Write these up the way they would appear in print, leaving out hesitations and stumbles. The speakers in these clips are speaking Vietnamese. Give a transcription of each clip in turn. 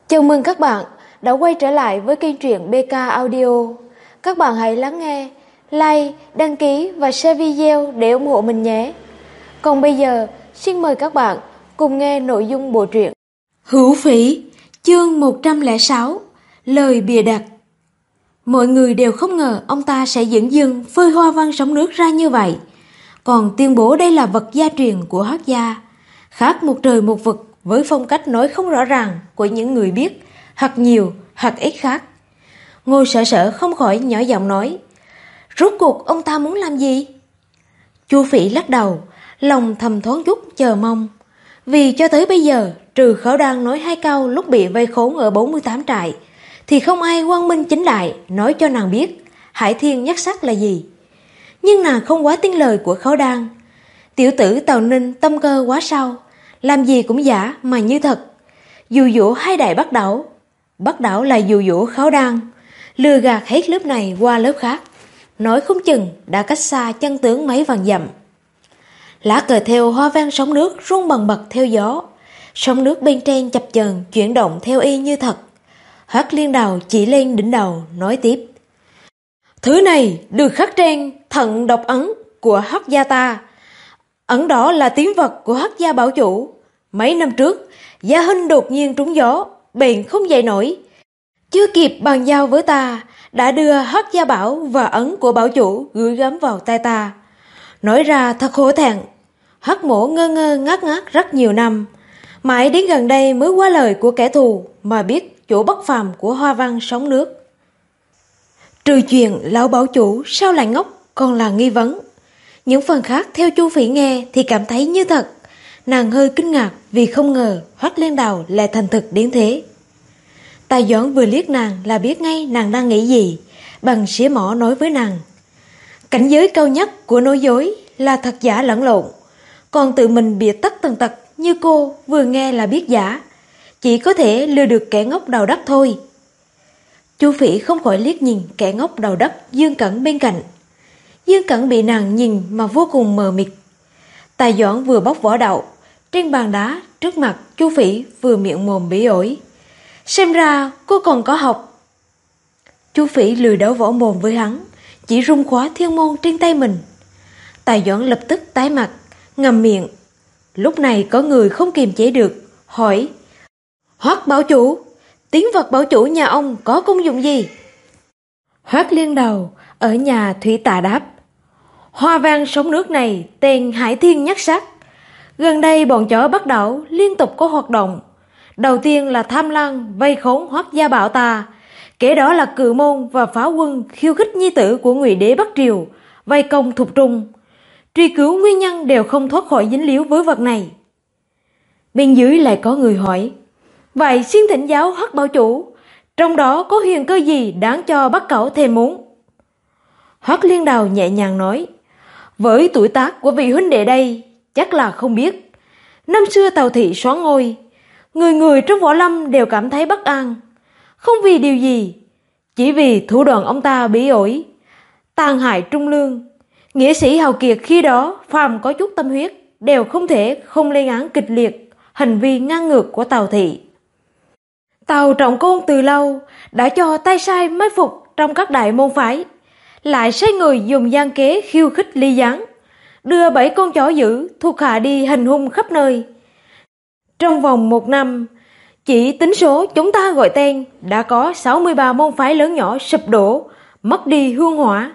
Chào mừng các bạn đã quay trở lại với kênh truyện BK Audio. Các bạn hãy lắng nghe, like, đăng ký và share video để ủng hộ mình nhé. Còn bây giờ, xin mời các bạn cùng nghe nội dung bộ truyện Hữu Phỉ, chương 106, lời bìa đặt. Mọi người đều không ngờ ông ta sẽ dửng dưng phơi hoa văn sóng nước ra như vậy, còn tuyên bố đây là vật gia truyền của Hắc gia, khác một trời một vực với phong cách nói không rõ ràng của những người biết, hoặc nhiều, hoặc ít khác. Ngô Sở Sở không khỏi nhỏ giọng nói, rốt cuộc ông ta muốn làm gì? Chu Phỉ lắc đầu, lòng thầm thoáng chút chờ mong. Vì cho tới bây giờ, trừ Khẩu Đan nói hai câu lúc bị vây khốn ở 48 trại, thì không ai quang minh chính đại nói cho nàng biết Hải Thiên Nhất Sắc là gì. Nhưng nàng không quá tin lời của Khẩu Đan. Tiểu tử Tào Ninh tâm cơ quá sâu, làm gì cũng giả mà như thật. Dụ dỗ hai đại bắt đảo là dụ dỗ Khẩu Đan, lừa gạt hết lớp này qua lớp khác, nói không chừng đã cách xa chân tướng mấy vạn dặm. Lá cờ theo hoa văn sóng nước rung bần bật theo gió, sóng nước bên trên chập chờn chuyển động theo y như thật. Hoắc Liên Đào chỉ lên đỉnh đầu nói tiếp, thứ này được khắc trên thận độc ấn của Hắc gia ta. Ấn đó là tín vật của Hắc gia bảo chủ. Mấy năm trước, Gia Hinh đột nhiên trúng gió, bèn không dậy nổi. Chưa kịp bàn giao với ta, đã đưa Hắc gia bảo và ấn của bảo chủ gửi gắm vào tay ta. Nói ra thật hổ thẹn. Hắc mổ ngơ ngơ ngác ngác rất nhiều năm, mãi đến gần đây mới qua lời của kẻ thù mà biết chỗ bất phàm của hoa văn sóng nước. Trừ chuyện lão bảo chủ sao lại ngốc còn là nghi vấn. Những phần khác theo Chu Phỉ nghe thì cảm thấy như thật. Nàng hơi kinh ngạc vì không ngờ Hoắc Liên Đào lại thành thực đến thế. Tài Doãn vừa liếc nàng là biết ngay nàng đang nghĩ gì, bằng xía mỏ nói với nàng, cảnh giới cao nhất của nói dối là thật giả lẫn lộn, còn tự mình bịa tất tần tật như cô vừa nghe là biết giả, chỉ có thể lừa được kẻ ngốc đầu đất thôi. Chu Phỉ không khỏi liếc nhìn kẻ ngốc đầu đất Dương Cẩn bên cạnh. Dương Cẩn bị nàng nhìn mà vô cùng mờ mịt. Tài Doãn vừa bóc vỏ đậu trên bàn đá trước mặt Chu Phỉ vừa miệng mồm bỉ ổi, xem ra cô còn có học. Chu Phỉ lười đấu võ mồm với hắn, chỉ rung khóa thiên môn trên tay mình. Tài Doãn lập tức tái mặt, ngậm miệng. Lúc này có người không kiềm chế được, hỏi, Hoắc bảo chủ, tín vật bảo chủ nhà ông có công dụng gì? Hoắc Liên Đào ở nhà thủy tạ đáp, hoa văn sóng nước này tên Hải Thiên Nhất Sắc. Gần đây bọn chó Bắc đảo liên tục có hoạt động. Đầu tiên là tham lam vây khốn Hoắc gia bảo ta, kể đó là Cự Môn và Phá Quân khiêu khích nhi tử của Ngụy đế Bắc triều, vây công Thục Trung. Truy cứu nguyên nhân đều không thoát khỏi dính líu với vật này. Bên dưới lại có người hỏi, vậy xin thỉnh giáo Hoắc bảo chủ, trong đó có huyền cơ gì đáng cho Bắc cẩu thèm muốn? Hoắc Liên Đào nhẹ nhàng nói, với tuổi tác của vị huynh đệ đây, chắc là không biết. Năm xưa Tào thị soán ngôi, người người trong võ lâm đều cảm thấy bất an. Không vì điều gì, chỉ vì thủ đoạn ông ta bỉ ổi, tàn hại trung lương. Nghĩa sĩ hào kiệt khi đó phàm có chút tâm huyết đều không thể không lên án kịch liệt hành vi ngang ngược của Tào thị. Tào Trọng Côn từ lâu đã cho tay sai mai phục trong các đại môn phái, lại sai người dùng gian kế khiêu khích ly gián, đưa 7 con chó dữ thuộc hạ đi hành hung khắp nơi. Trong vòng 1 năm, chỉ tính số chúng ta gọi tên đã có 63 môn phái lớn nhỏ sụp đổ, mất đi hương hỏa.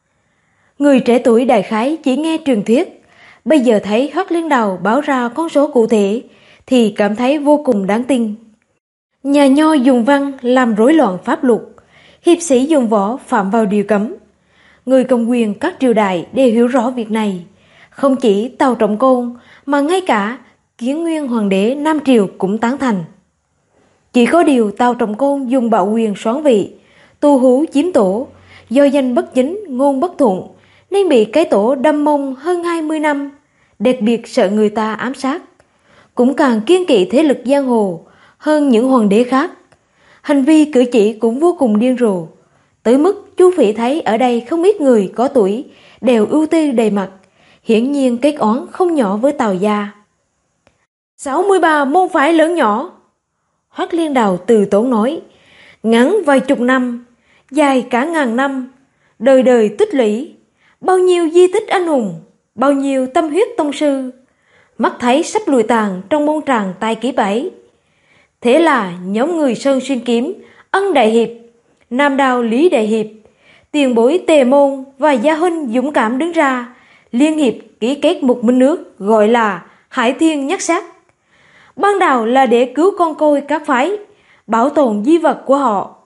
Người trẻ tuổi đại khái chỉ nghe truyền thuyết, bây giờ thấy Hoắc Liên Đào báo ra con số cụ thể thì cảm thấy vô cùng đáng tin. Nhà nho dùng văn làm rối loạn pháp luật, hiệp sĩ dùng võ phạm vào điều cấm. Người cầm quyền các triều đại đều hiểu rõ việc này, không chỉ Tào Trọng Côn mà ngay cả Kiến Nguyên Hoàng đế Nam Triều cũng tán thành. Chỉ có điều Tào Trọng Côn dùng bạo quyền soán vị, tu hú chiếm tổ, do danh bất chính ngôn bất thuận nên bị cái tổ đâm mông hơn 20 năm, đặc biệt sợ người ta ám sát, cũng càng kiêng kỵ thế lực giang hồ hơn những hoàng đế khác. Hành vi cử chỉ cũng vô cùng điên rồ, tới mức Chu Phỉ thấy ở đây không ít người có tuổi đều ưu tư đầy mặt, hiển nhiên kết oán không nhỏ với Tào gia. 63 môn phái lớn nhỏ. Hoắc Liên Đào từ tốn nói, ngắn vài chục năm, dài cả ngàn năm, đời đời tích lũy, bao nhiêu di tích anh hùng, bao nhiêu tâm huyết tông sư, mắt thấy sắp lùi tàn trong môn tràng tài ký bảy. Thế là nhóm người Sơn Xuyên Kiếm, Ân Đại Hiệp, Nam Đao Lý Đại Hiệp, tiền bối Tề Môn và Gia Huynh dũng cảm đứng ra, liên hiệp ký kết một minh ước gọi là Hải Thiên Nhất Sát. Ban đầu là để cứu con côi các phái, bảo tồn di vật của họ.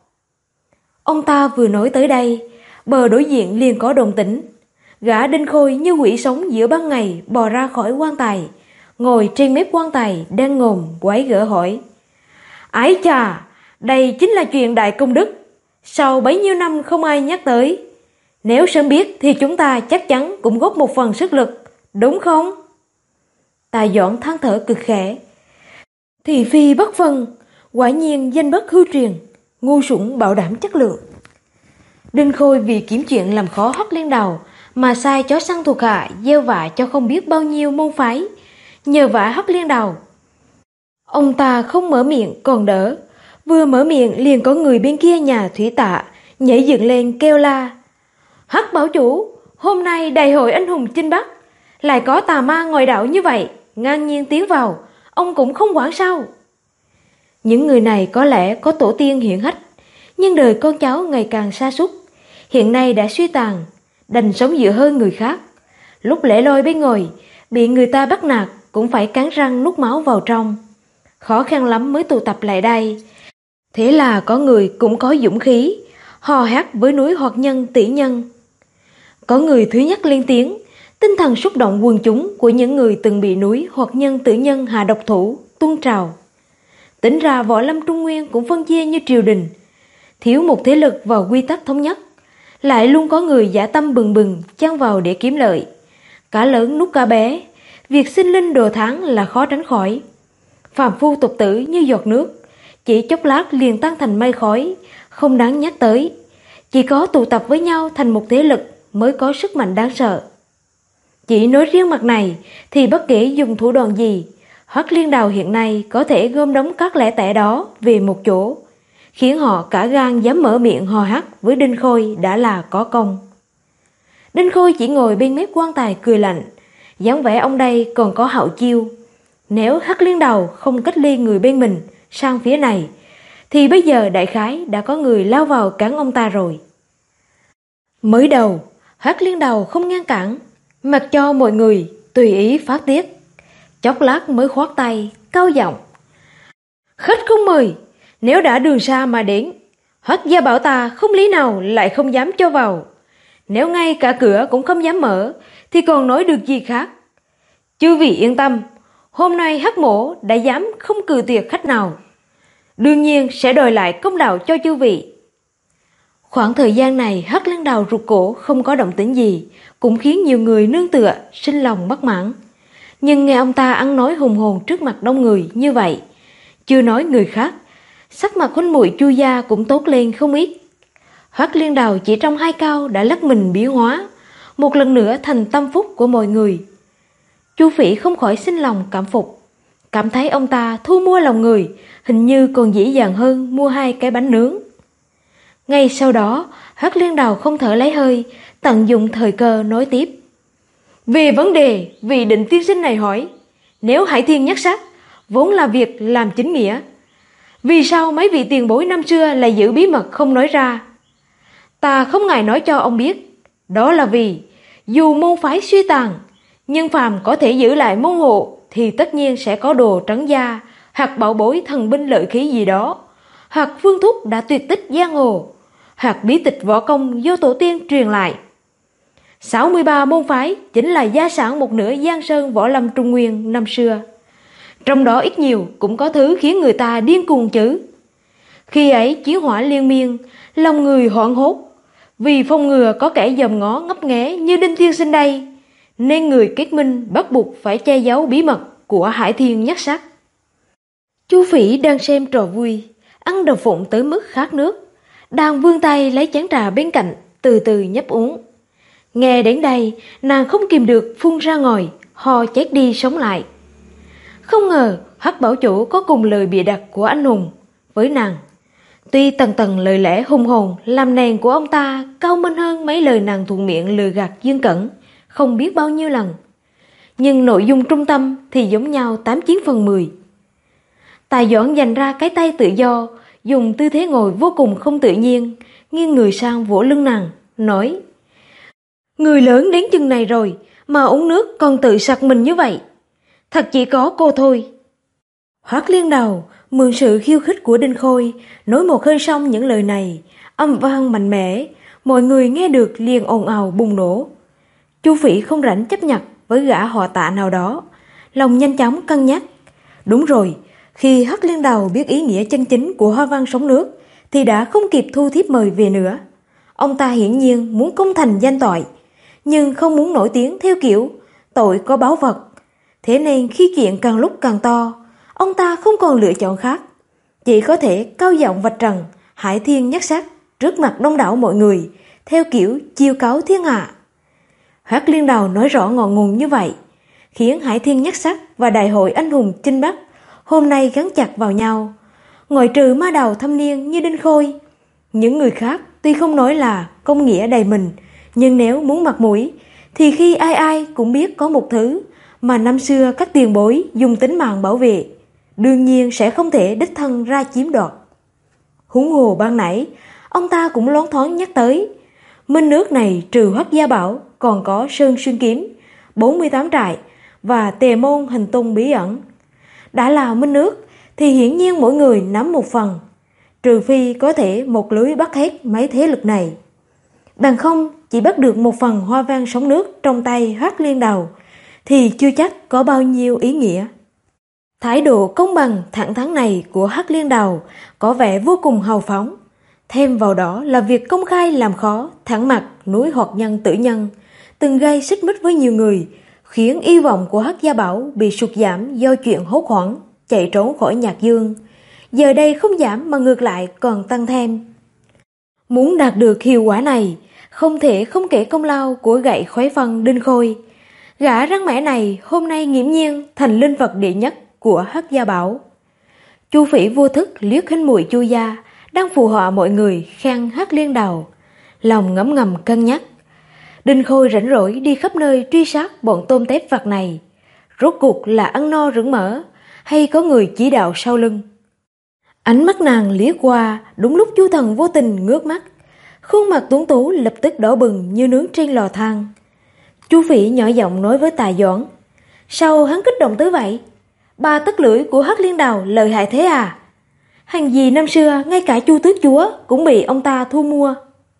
Ông ta vừa nói tới đây, bờ đối diện liền có động tĩnh. Gã Đinh Khôi như quỷ sống giữa ban ngày bò ra khỏi quan tài, ngồi trên mép quan tài đang ngồm quái gở hỏi, ái chà, đây chính là chuyện đại công đức, sau bấy nhiêu năm không ai nhắc tới. Nếu sớm biết thì chúng ta chắc chắn cũng góp một phần sức lực, đúng không? Tài Doãn than thở cực khẽ, thị phi bất phân, quả nhiên danh bất hư truyền, ngu xuẩn bảo đảm chất lượng. Đinh Khôi vì kiếm chuyện làm khó Hoắc Liên Đào mà sai chó săn thuộc hạ gieo vạ cho không biết bao nhiêu môn phái, nhờ vả Hoắc Liên Đào. Ông ta không mở miệng còn đỡ, vừa mở miệng liền có người bên kia nhà Thủy Tạ nhảy dựng lên kêu la, Hoắc bảo chủ, hôm nay đại hội anh hùng chinh Bắc, lại có tà ma ngoại đạo như vậy ngang nhiên tiến vào, ông cũng không quản sao? Những người này có lẽ có tổ tiên hiển hách, nhưng đời con cháu ngày càng sa sút, hiện nay đã suy tàn, đành sống dựa hơn người khác. Lúc lẻ loi bên ngoài, bị người ta bắt nạt cũng phải cắn răng nuốt máu vào trong. Khó khăn lắm mới tụ tập lại đây. Thế là có người cũng có dũng khí, hò hét với núi Hoạt Nhân tỷ nhân. Có người thứ nhất lên tiếng, tinh thần xúc động quần chúng của những người từng bị núi Hoạt Nhân tử nhân hạ độc thủ, tuôn trào. Tính ra võ lâm Trung Nguyên cũng phân chia như triều đình, thiếu một thế lực và quy tắc thống nhất, lại luôn có người dã tâm bừng bừng chan vào để kiếm lợi. Cá lớn nuốt cá bé, việc sinh linh đồ tháng là khó tránh khỏi. Phàm phu tục tử như giọt nước, chỉ chốc lát liền tan thành mây khói, không đáng nhắc tới. Chỉ có tụ tập với nhau thành một thế lực mới có sức mạnh đáng sợ. Chỉ nói riêng mặt này thì bất kể dùng thủ đoạn gì, Hoắc Liên Đào hiện nay có thể gom đống các lẻ tẻ đó về một chỗ, khiến họ cả gan dám mở miệng hò hét với Đinh Khôi đã là có công. Đinh Khôi chỉ ngồi bên mép quan tài cười lạnh, dáng vẻ ông đây còn có hậu chiêu. Nếu Hoắc Liên Đào không cách ly người bên mình sang phía này, thì bây giờ đại khái đã có người lao vào cản ông ta rồi. Mới đầu, Hoắc Liên Đào không ngăn cản, mặc cho mọi người tùy ý phát tiết. Chốc lát mới khoát tay, cao giọng, khách không mời, nếu đã đường xa mà đến, Hoắc gia bảo ta không lý nào lại không dám cho vào. Nếu ngay cả cửa cũng không dám mở, thì còn nói được gì khác. Chư vị yên tâm, hôm nay Hắc mỗ đã dám không cự tuyệt khách nào, đương nhiên sẽ đòi lại công đạo cho chư vị. Khoảng thời gian này Hoắc Liên Đào rụt cổ không có động tĩnh gì, cũng khiến nhiều người nương tựa sinh lòng bất mãn. Nhưng nghe ông ta ăn nói hùng hồn trước mặt đông người như vậy, chưa nói người khác, sắc mặt huynh muội Chu gia cũng tốt lên không ít. Hoắc Liên Đào chỉ trong 2 câu đã lắc mình biến hóa, một lần nữa thành tâm phúc của mọi người. Chu Phỉ không khỏi sinh lòng cảm phục, cảm thấy ông ta thu mua lòng người hình như còn dễ dàng hơn mua 2 cái bánh nướng. Ngay sau đó, Hoắc Liên Đào không thở lấy hơi, tận dụng thời cơ nói tiếp. Về vấn đề vị Định tiên sinh này hỏi, nếu Hải Thiên Nhất Sát vốn là việc làm chính nghĩa, vì sao mấy vị tiền bối năm xưa lại giữ bí mật không nói ra? Ta không ngại nói cho ông biết, đó là vì dù môn phái suy tàn, nhưng phàm có thể giữ lại môn hộ thì tất nhiên sẽ có đồ trấn gia, hoặc bảo bối thần binh lợi khí gì đó, hoặc phương thuốc đã tuyệt tích giang hồ, hoặc bí tịch võ công do tổ tiên truyền lại. 63 môn phái chính là gia sản một nửa Giang Sơn võ lâm Trung Nguyên năm xưa. Trong đó ít nhiều cũng có thứ khiến người ta điên cuồng chứ. Khi ấy chiến hỏa liên miên, lòng người hoảng hốt, vì phòng ngừa có kẻ dòm ngó ngấp nghé như Đinh tiên sinh đây, nên người kết minh bắt buộc phải che giấu bí mật của Hải Thiên Nhất Sát. Chu Phỉ đang xem trò vui, ăn đậu phụng tới mức khát nước, đang vươn tay lấy chén trà bên cạnh, từ từ nhấp uống. Nghe đến đây, nàng không kìm được phun ra ngồi, ho chết đi sống lại. Không ngờ Hoắc bảo chủ có cùng lời bịa đặt của anh hùng, với nàng. Tuy tầng tầng lời lẽ hùng hồn làm nền của ông ta cao minh hơn mấy lời nàng thuận miệng lừa gạt Dương Cẩn không biết bao nhiêu lần, nhưng nội dung trung tâm thì giống nhau 89/10. Tài Doãn dành ra cái tay tự do, dùng tư thế ngồi vô cùng không tự nhiên, nghiêng người sang vỗ lưng nàng, nói: Người lớn đến chừng này rồi mà uống nước còn tự sặc mình như vậy, thật chỉ có cô thôi. Hoắc Liên Đào mượn sự khiêu khích của Đinh Khôi, nói một hơi xong những lời này, âm vang mạnh mẽ, mọi người nghe được liền ồn ào bùng nổ. Chu Phỉ không rảnh chấp nhặt với gã họ Tạ nào đó, lòng nhanh chóng cân nhắc. Đúng rồi, khi Hoắc Liên Đào biết ý nghĩa chân chính của hoa văn sóng nước thì đã không kịp thu thiếp mời về nữa. Ông ta hiển nhiên muốn công thành danh toại, nhưng không muốn nổi tiếng theo kiểu tội có báo vật. Thế nên khi chuyện càng lúc càng to, ông ta không còn lựa chọn khác, chỉ có thể cao giọng vạch trần Hải Thiên Nhất Sắc trước mặt đông đảo mọi người, theo kiểu chiêu cáo thiên hạ. Hoắc Liên Đào nói rõ ngọn nguồn như vậy, khiến Hải Thiên Nhất Sắc và Đại hội Anh hùng Chinh Bắc hôm nay gắn chặt vào nhau. Ngoại trừ ma đầu thâm niên như Đinh Khôi, những người khác tuy không nói là công nghĩa đầy mình, nhưng nếu muốn mặt mũi thì khi ai ai cũng biết có một thứ mà năm xưa các tiền bối dùng tính mạng bảo vệ, đương nhiên sẽ không thể đích thân ra chiếm đoạt. Huống hồ ban nãy ông ta cũng loáng thoáng nhắc tới, minh nước này trừ Hoắc Gia Bảo còn có Sơn Xuyên Kiếm, 48 trại và Tề Môn Hành Tung bí ẩn. Đã là minh nước thì hiển nhiên mỗi người nắm một phần, trừ phi có thể một lưới bắt hết mấy thế lực này. Bằng không chỉ bắt được một phần hoa văn sóng nước trong tay Hoắc Liên Đào thì chưa chắc có bao nhiêu ý nghĩa. Thái độ công bằng thẳng thắn này của Hoắc Liên Đào có vẻ vô cùng hào phóng. Thêm vào đó là việc công khai làm khó, thẳng mặt núi Hoạt Nhân tử nhân, từng gây xích mích với nhiều người, khiến hy vọng của Hoắc Gia Bảo bị sụt giảm do chuyện hốt hoảng chạy trốn khỏi Nhạc Dương. Giờ đây không giảm mà ngược lại còn tăng thêm. Muốn đạt được hiệu quả này, không thể không kể công lao của gậy khoái phân Đinh Khôi. Gã rắn mẻ này hôm nay nghiễm nhiên thành linh vật đệ nhất của Hoắc Gia Bảo. Chu Phỉ vô thức liếc hình muội Chu gia đang phù họa mọi người khen Hoắc Liên Đào, lòng ngấm ngầm cân nhắc. Đinh Khôi rảnh rỗi đi khắp nơi truy sát bọn tôm tép vặt này, rốt cuộc là ăn no rửng mỡ hay có người chỉ đạo sau lưng. Ánh mắt nàng liếc qua đúng lúc Chu Thần vô tình ngước mắt, khuôn mặt tuấn tú lập tức đỏ bừng như nướng trên lò than. Chu Phỉ nhỏ giọng nói với Tài Doãn: Sao hắn kích động tới vậy? Ba tấc lưỡi của Hoắc Liên Đào lợi hại thế à? Hàng gì năm xưa ngay cả Chu tước chúa cũng bị ông ta thu mua.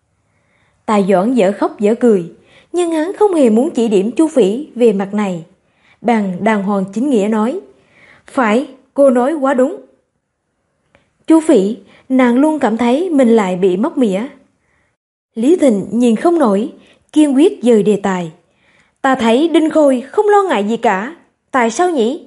Tài Doãn dở khóc dở cười, nhưng hắn không hề muốn chỉ điểm Chu Phỉ về mặt này. Bằng đàng hoàng chính nghĩa nói: Phải, cô nói quá đúng. Chu Phỉ, nàng luôn cảm thấy mình lại bị móc mỉa. Lý Thịnh nhìn không nổi, kiên quyết dời đề tài. Ta thấy Đinh Khôi không lo ngại gì cả, tại sao nhỉ?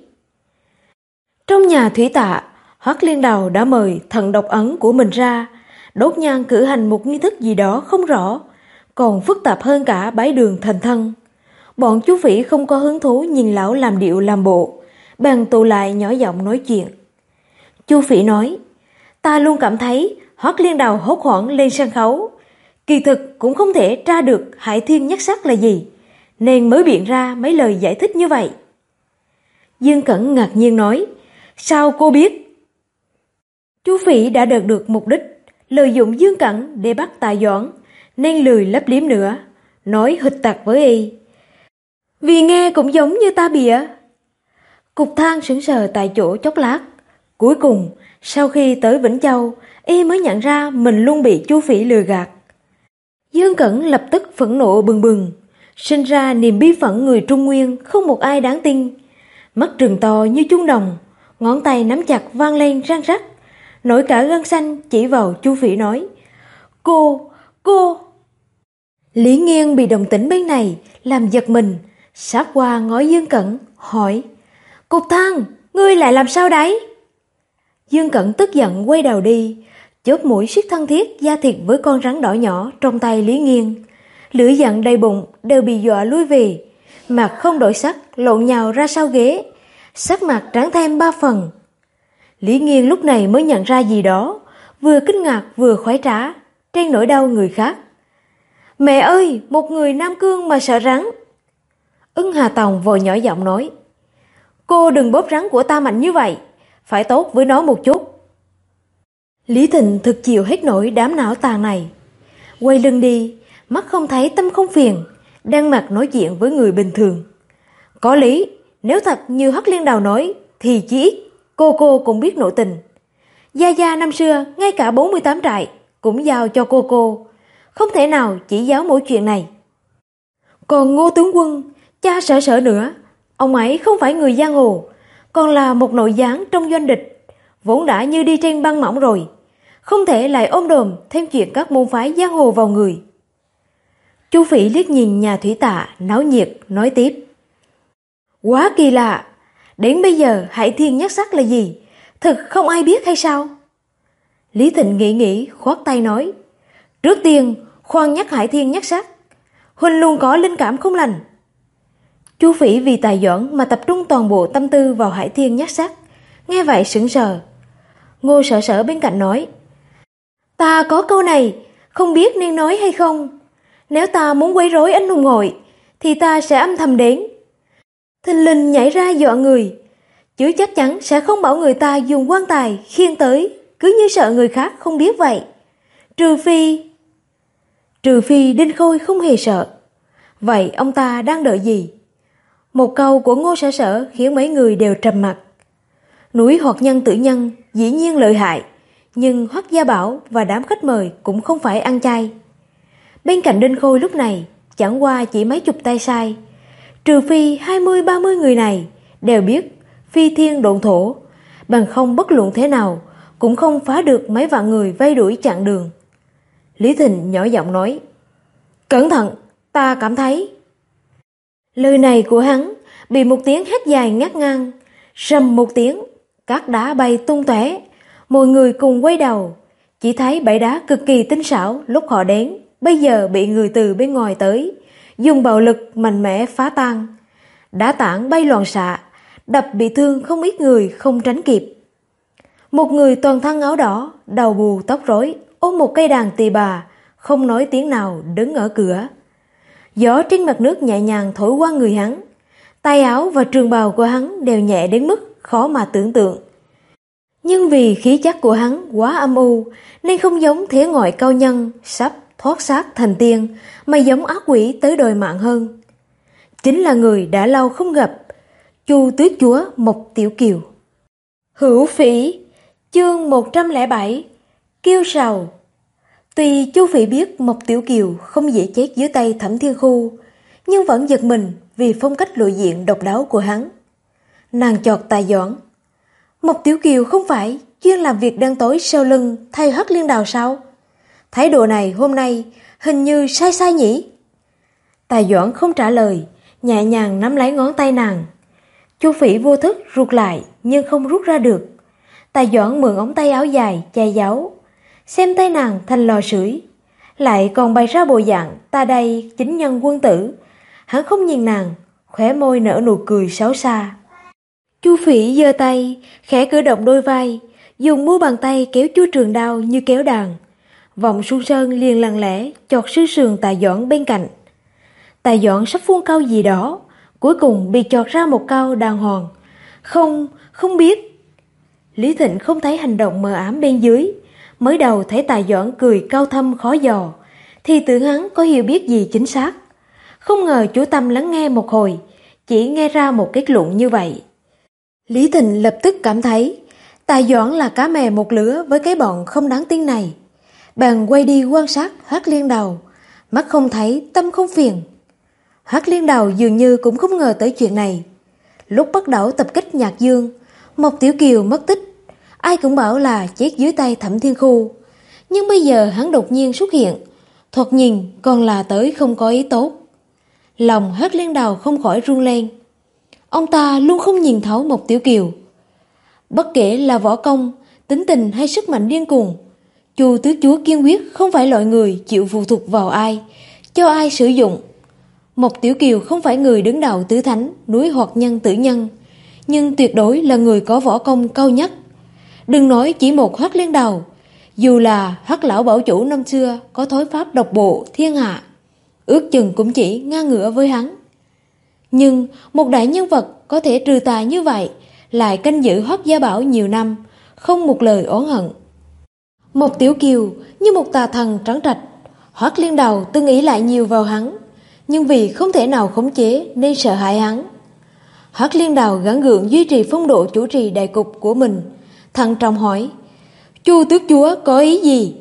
Trong nhà thủy tạ, Hoắc Liên Đào đã mời thần độc ấn của mình ra, đốt nhang cử hành một nghi thức gì đó không rõ, còn phức tạp hơn cả bái đường thành thân. Bọn Chu Phỉ không có hứng thú nhìn lão làm điệu làm bộ, bèn tụ lại nhỏ giọng nói chuyện. Chu Phỉ nói: Ta luôn cảm thấy Hoắc Liên Đào hốt hoảng lên sân khấu, kỳ thực cũng không thể tra được Hải Thiên Nhất Sắc là gì, nên mới biện ra mấy lời giải thích như vậy. Dương Cẩn ngạc nhiên nói: Sao cô biết? Chu Phỉ đã đạt được mục đích, lợi dụng Dương Cẩn để bắt Tài Doãn, nên lười lấp liếm nữa, nói hịch tặc với y: Vì nghe cũng giống như ta bịa. Cục Thang sững sờ tại chỗ chốc lát, cuối cùng sau khi tới Vĩnh Châu, y mới nhận ra mình luôn bị Chu Phỉ lừa gạt. Dương Cẩn lập tức phẫn nộ bừng bừng, sinh ra niềm bi phẫn người Trung Nguyên không một ai đáng tin. Mắt trừng to như chuông đồng, ngón tay nắm chặt vang lên răng rắc, nổi cả gân xanh chỉ vào Chu Phỉ nói: Cô! Lý Nghiên bị đồng tĩnh bên này làm giật mình, sát qua ngó Dương Cẩn, hỏi: Cục Thang, ngươi lại làm sao đấy? Dương Cẩn tức giận quay đầu đi, chốt mũi siết thân thiết da thịt với con rắn đỏ nhỏ trong tay Lý Nghiên. Lưỡi giận đầy bụng đều bị dọa lui về, mặt không đổi sắc lộn nhào ra sau ghế, sắc mặt trắng thêm 3 phần. Lý Nghiên lúc này mới nhận ra gì đó, vừa kinh ngạc vừa khoái trá, trên nỗi đau người khác. Mẹ ơi, một người Nam Cương mà sợ rắn. Ưng Hà Tòng vội nhỏ giọng nói, cô đừng bóp rắn của ta mạnh như vậy, phải tốt với nó một chút. Lý Thịnh thực chịu hết nổi đám não tàn này. Quay lưng đi, mắt không thấy tâm không phiền, đang mặt nói chuyện với người bình thường. Có lý, nếu thật như Hắc Liên Đào nói, thì chỉ ít cô cũng biết nội tình. Gia Gia năm xưa, ngay cả 48 trại cũng giao cho cô, không thể nào chỉ giáo mỗi chuyện này. Còn Ngô tướng quân, cha sợ nữa, ông ấy không phải người giang hồ, còn là một nội gián trong doanh địch, vốn đã như đi trên băng mỏng rồi, không thể lại ôm đồm thêm chuyện các môn phái giang hồ vào người. Chu Phỉ liếc nhìn nhà thủy tạ náo nhiệt nói tiếp, quá kỳ lạ, đến bây giờ Hải Thiên Nhất Sắc là gì, thực không ai biết hay sao? Lý Thịnh nghĩ khoát tay nói, trước tiên khoan nhắc Hải Thiên Nhất Sắc, huynh luôn có linh cảm không lành. Chu Phỉ vì Tài Doãn mà tập trung toàn bộ tâm tư vào Hải Thiên Nhất Sắc, nghe vậy sững sờ. Ngô Sở bên cạnh nói, ta có câu này, không biết nên nói hay không. Nếu ta muốn quấy rối anh hùng hội, thì ta sẽ âm thầm đến. Thình lình nhảy ra dọa người, chứ chắc chắn sẽ không bảo người ta dùng quan tài khiêng tới, cứ như sợ người khác không biết vậy. Trừ phi Đinh Khôi không hề sợ. Vậy ông ta đang đợi gì? Một câu của Ngô Sở khiến mấy người đều trầm mặc. Núi Hoạt Nhân Tử Nhân dĩ nhiên lợi hại, nhưng Hoắc Gia Bảo và đám khách mời cũng không phải ăn chay. Bên cạnh Đinh Khôi lúc này chẳng qua chỉ mấy chục tay sai, trừ phi 20-30 người này đều biết phi thiên độn thổ, bằng không bất luận thế nào cũng không phá được mấy vạn người vây đuổi chặn đường. Lý Thịnh nhỏ giọng nói, cẩn thận, ta cảm thấy. Lời này của hắn bị một tiếng hét dài ngắt ngang, rầm một tiếng, cát đá bay tung tóe, mọi người cùng quay đầu, chỉ thấy bãi đá cực kỳ tinh xảo lúc họ đến, bây giờ bị người từ bên ngoài tới, dùng bạo lực mạnh mẽ phá tan. Đá tảng bay loạn xạ, đập bị thương không ít người không tránh kịp. Một người toàn thân áo đỏ, đầu bù tóc rối, ôm một cây đàn tỳ bà, không nói tiếng nào đứng ở cửa. Gió trên mặt nước nhẹ nhàng thổi qua người hắn, tay áo và trường bào của hắn đều nhẹ đến mức khó mà tưởng tượng. Nhưng vì khí chất của hắn quá âm u, nên không giống thế ngoại cao nhân sắp thoát xác thành tiên, mà giống ác quỷ tới đòi mạng hơn. Chính là người đã lâu không gặp, Chu Tuyết Chúa Mộc Tiểu Kiều. Hữu Phỉ, chương 107, Kiêu Sầu. Tuy Chu Phỉ biết Mộc Tiểu Kiều không dễ chết dưới tay Thẩm Thiên Khu, nhưng vẫn giật mình vì phong cách lộ diện độc đáo của hắn. Nàng chọt Tài Doãn, Mộc Tiểu Kiều không phải chuyên làm việc đen tối sau lưng thay Hắc Liên Đào sao? Thái độ này hôm nay hình như sai nhỉ? Tài Doãn không trả lời, nhẹ nhàng nắm lấy ngón tay nàng. Chu Phỉ vô thức rụt lại nhưng không rút ra được. Tài Doãn mượn ống tay áo dài che giấu, xem tay nàng thành lò sưởi, lại còn bày ra bộ dạng ta đây chính nhân quân tử. Hắn không nhìn nàng, khóe môi nở nụ cười xấu xa. Chu Phỉ giơ tay, khẽ cử động đôi vai, dùng mu bàn tay kéo chuôi trường đao như kéo đàn. Vọng Xuân Sơn liền lặng lẽ chọt xương sườn Tài Doãn bên cạnh. Tài Doãn sắp phun câu gì đó, cuối cùng bị chọt ra một câu đàng hoàng. Không biết. Lý Thịnh không thấy hành động mờ ám bên dưới, mới đầu thấy Tài Doãn cười cao thâm khó dò, thì tưởng hắn có hiểu biết gì chính xác. Không ngờ chú tâm lắng nghe một hồi, chỉ nghe ra một kết luận như vậy. Lý Thịnh lập tức cảm thấy Tài Doãn là cá mè một lứa với cái bọn không đáng tin này. Bèn quay đi quan sát Hắc Liên Đào, mắt không thấy tâm không phiền. Hắc Liên Đào dường như cũng không ngờ tới chuyện này. Lúc bắt đầu tập kích Nhạc Dương, Mộc Tiểu Kiều mất tích, ai cũng bảo là chết dưới tay Thẩm Thiên Khu. Nhưng bây giờ hắn đột nhiên xuất hiện, thoạt nhìn còn là tới không có ý tốt. Lòng Hắc Liên Đào không khỏi run lên. Ông ta luôn không nhìn thấu Mộc Tiểu Kiều. Bất kể là võ công, tính tình hay sức mạnh điên cuồng, Chu Tứ Chúa kiên quyết không phải loại người chịu phụ thuộc vào ai, cho ai sử dụng. Mộc Tiểu Kiều không phải người đứng đầu tứ thánh núi Hoạt Nhân Tử Nhân, nhưng tuyệt đối là người có võ công cao nhất. Đừng nói chỉ một Hoắc Liên Đào, dù là Hoắc lão bảo chủ năm xưa có thói pháp độc bộ thiên hạ, ước chừng cũng chỉ ngang ngửa với hắn. Nhưng một đại nhân vật có thể trừ tà như vậy, lại canh giữ Hoắc gia bảo nhiều năm, không một lời oán hận. Một Tiểu Kiều như một tà thần trắng trạch, Hoắc Liên Đào từng nghĩ lại nhiều vào hắn, nhưng vì không thể nào khống chế nên sợ hãi hắn. Hoắc Liên Đào gắng gượng duy trì phong độ chủ trì đại cục của mình, thận trọng hỏi: Chu tước chúa có ý gì?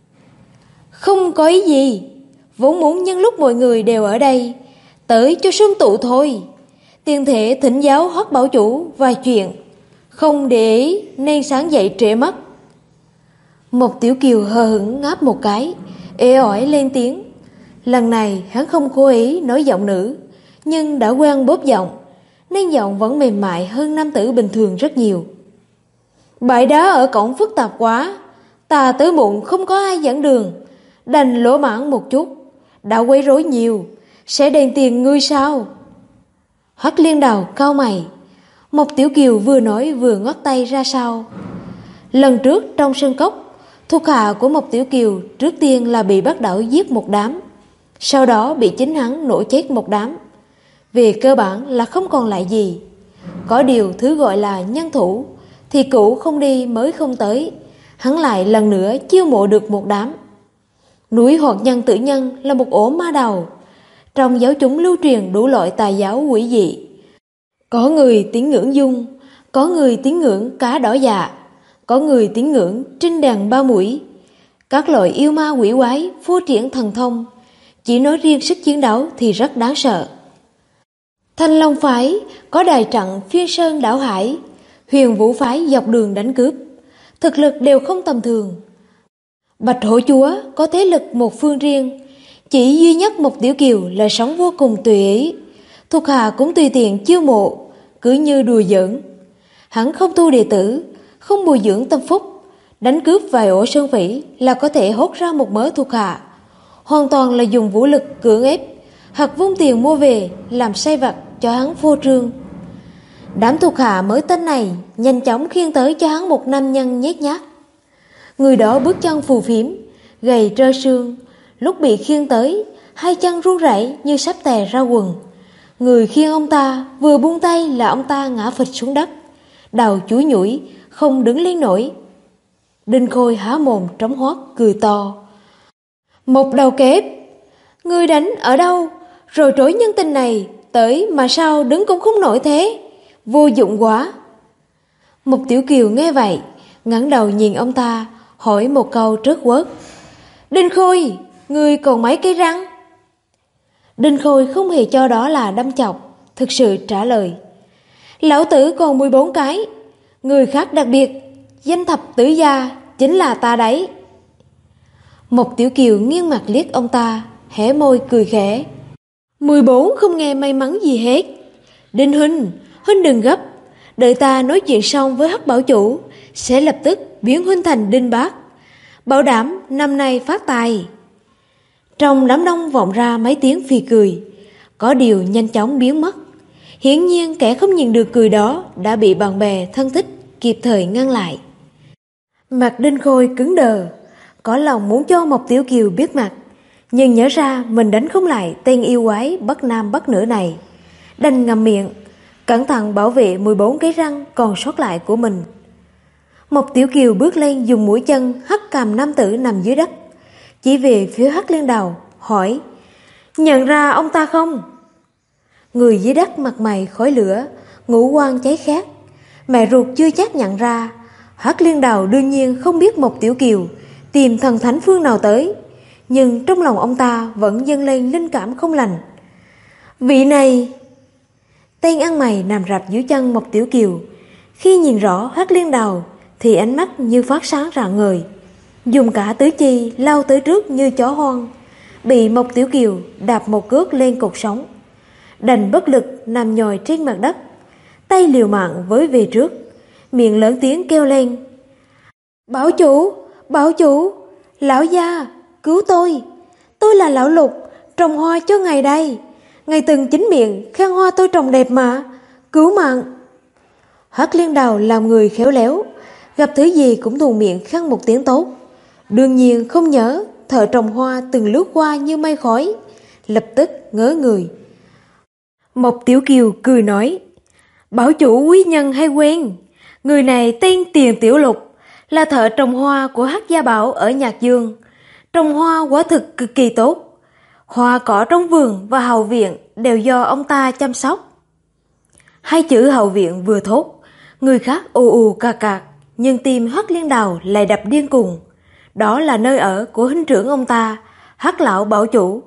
Không có ý gì, vốn muốn nhân lúc mọi người đều ở đây, tới cho sum tụ thôi. Tiền thể thỉnh giáo Hoắc bảo chủ vài chuyện, không để ý nên sáng dậy trễ mất. Một Tiểu Kiều hờ hững ngáp một cái, ê ỏi lên tiếng. Lần này hắn không cố ý nói giọng nữ, nhưng đã quen bóp giọng, nên giọng vẫn mềm mại hơn nam tử bình thường rất nhiều. Bãi đá ở cổng phức tạp quá, ta tới muộn không có ai dẫn đường, đành lỗ mãng một chút, đã quấy rối nhiều, sẽ đền tiền ngươi sao? Hoắc Liên Đào cau mày. Một Tiểu Kiều vừa nói vừa ngoắt tay ra sau. Lần trước trong sân cốc, thuộc hạ của một Tiểu Kiều trước tiên là bị Bác Đảo giết một đám, sau đó bị chính hắn nổ chết một đám. Về cơ bản là không còn lại gì. Có điều thứ gọi là nhân thủ thì cũ không đi mới không tới, hắn lại lần nữa chiêu mộ được một đám. Núi Hoạt Nhân Tử Nhân là một ổ ma đầu. Trong giáo chúng lưu truyền đủ loại tà giáo quỷ dị. Có người tín ngưỡng dung, có người tín ngưỡng cá đỏ dạ, có người tín ngưỡng trinh đàn ba mũi. Các loại yêu ma quỷ quái phô triển thần thông, chỉ nói riêng sức chiến đấu thì rất đáng sợ. Thanh Long phái có đài trận phiên sơn đảo hải, Huyền Vũ phái dọc đường đánh cướp, thực lực đều không tầm thường. Bạch Hổ chúa có thế lực một phương riêng, chỉ duy nhất một Tiểu Kiều là sống vô cùng tùy ý, thuộc hạ cũng tùy tiện chiêu mộ, cứ như đùa giỡn. Hắn không thu đệ tử, không bồi dưỡng tâm phúc, đánh cướp vài ổ sơn phỉ là có thể hốt ra một mớ thuộc hạ, hoàn toàn là dùng vũ lực cưỡng ép hoặc vung tiền mua về làm sai vặt cho hắn phô trương. Đám thuộc hạ mới tên này nhanh chóng khiêng tới cho hắn một nam nhân nhét nhát. Người đó bước chân phù phiếm, gầy trơ xương, lúc bị khiêng tới, hai chân run rẩy như sắp tè ra quần. Người khiêng ông ta vừa buông tay là ông ta ngã phịch xuống đất, đầu chúi nhủi, không đứng lên nổi. Đinh Khôi há mồm trống hoác cười to. Một đầu kép, ngươi đánh ở đâu, rồi trối nhân tình này tới mà sao đứng cũng không nổi thế, vô dụng quá. Một Tiểu Kiều nghe vậy, ngẩng đầu nhìn ông ta, hỏi một câu trớt quớt. Đinh Khôi, ngươi còn mấy cây răng? Đinh Khôi không hề cho đó là đâm chọc, thực sự trả lời. Lão tử còn 14 cái, người khác đặc biệt, danh thập tử gia chính là ta đấy. Một Tiểu Kiều nghiêng mặt liếc ông ta, hé môi cười khẽ. 14 không nghe may mắn gì hết. Đinh huynh đừng gấp, đợi ta nói chuyện xong với Hắc bảo chủ, sẽ lập tức biến huynh thành Đinh Bác, bảo đảm năm nay phát tài. Trong đám đông vọng ra mấy tiếng phì cười, có điều nhanh chóng biến mất. Hiển nhiên kẻ không nhìn được cười đó đã bị bạn bè thân thích kịp thời ngăn lại. Mặt Đinh Khôi cứng đờ, có lòng muốn cho một Tiểu Kiều biết mặt, nhưng nhớ ra mình đánh không lại tên yêu quái bất nam bất nữ này, đành ngậm miệng, cẩn thận bảo vệ 14 cái răng còn sót lại của mình. Một Tiểu Kiều bước lên dùng mũi chân hất cằm nam tử nằm dưới đất, chỉ về phía Hắc Liên Đào, hỏi: Nhận ra ông ta không? Người dưới đất mặt mày khói lửa, ngũ quan cháy khét, mẹ ruột chưa chắc nhận ra. Hắc Liên Đào đương nhiên không biết một Tiểu Kiều tìm thần thánh phương nào tới, nhưng trong lòng ông ta vẫn dâng lên linh cảm không lành. Vị này... Tên ăn mày nằm rạp dưới chân một Tiểu Kiều, khi nhìn rõ Hắc Liên Đào thì ánh mắt như phát sáng rạng ngời, dùng cả tứ chi lao tới trước như chó hoang, bị một Tiểu Kiều đạp một cước lên cột sống, đành bất lực nằm nhòi trên mặt đất, tay liều mạng với về trước, miệng lớn tiếng kêu lên: Bảo chủ, lão gia, cứu tôi là lão Lục, trồng hoa cho ngài đây, ngài từng chính miệng khen hoa tôi trồng đẹp mà, cứu mạng. Hắc Liên Đào làm người khéo léo, gặp thứ gì cũng thuận miệng khăng một tiếng tốt. Đương nhiên không nhớ Thợ trồng hoa từng lướt qua như mây khói, lập tức ngớ người. Mộc Tiểu Kiều cười nói, bảo chủ quý nhân hay quen, người này tên Tiền Tiểu Lục, là thợ trồng hoa của Hắc Gia Bảo ở Nhạc Dương. Trồng hoa quả thực cực kỳ tốt, hoa cỏ trong vườn và hậu viện đều do ông ta chăm sóc. Hai chữ hậu viện vừa thốt, người khác ù ù cà cạc, nhưng tim Hắc Liên Đào lại đập điên cuồng. Đó là nơi ở của huynh trưởng ông ta, Hắc lão bảo chủ.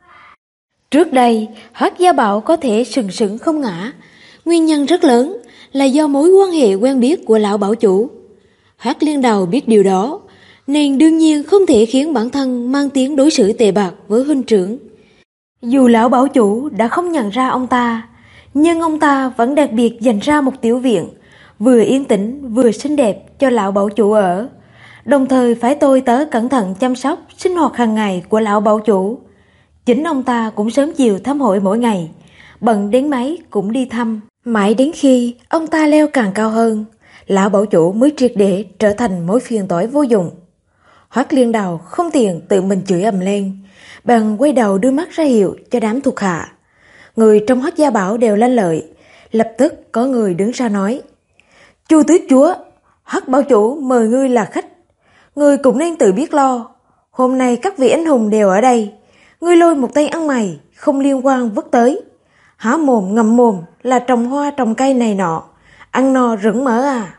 Trước đây, Hắc Gia Bảo có thể sừng sững không ngã, nguyên nhân rất lớn là do mối quan hệ quen biết của lão bảo chủ. Hắc Liên Đào biết điều đó, nên đương nhiên không thể khiến bản thân mang tiếng đối xử tệ bạc với huynh trưởng. Dù lão bảo chủ đã không nhận ra ông ta, nhưng ông ta vẫn đặc biệt dành ra một tiểu viện, vừa yên tĩnh vừa xinh đẹp cho lão bảo chủ ở, đồng thời phải tôi tớ cẩn thận chăm sóc sinh hoạt hàng ngày của lão bảo chủ. Chính ông ta cũng sớm chiều thăm hỏi mỗi ngày, bận đến mấy cũng đi thăm. Mãi đến khi ông ta leo càng cao hơn, lão bảo chủ mới triệt để trở thành mối phiền toái vô dụng. Hoắc Liên Đào không tiền tự mình chửi ầm lên, bèn quay đầu đưa mắt ra hiệu cho đám thuộc hạ. Người trong Hắc Gia Bảo đều lanh lợi, lập tức có người đứng ra nói, Chu tước chúa, Hắc bảo chủ mời ngươi là khách, ngươi cũng nên tự biết lo. Hôm nay các vị anh hùng đều ở đây, ngươi lôi một tay ăn mày không liên quan vứt tới, há mồm ngậm mồm là trồng hoa trồng cây này nọ, ăn no rửng mỡ à.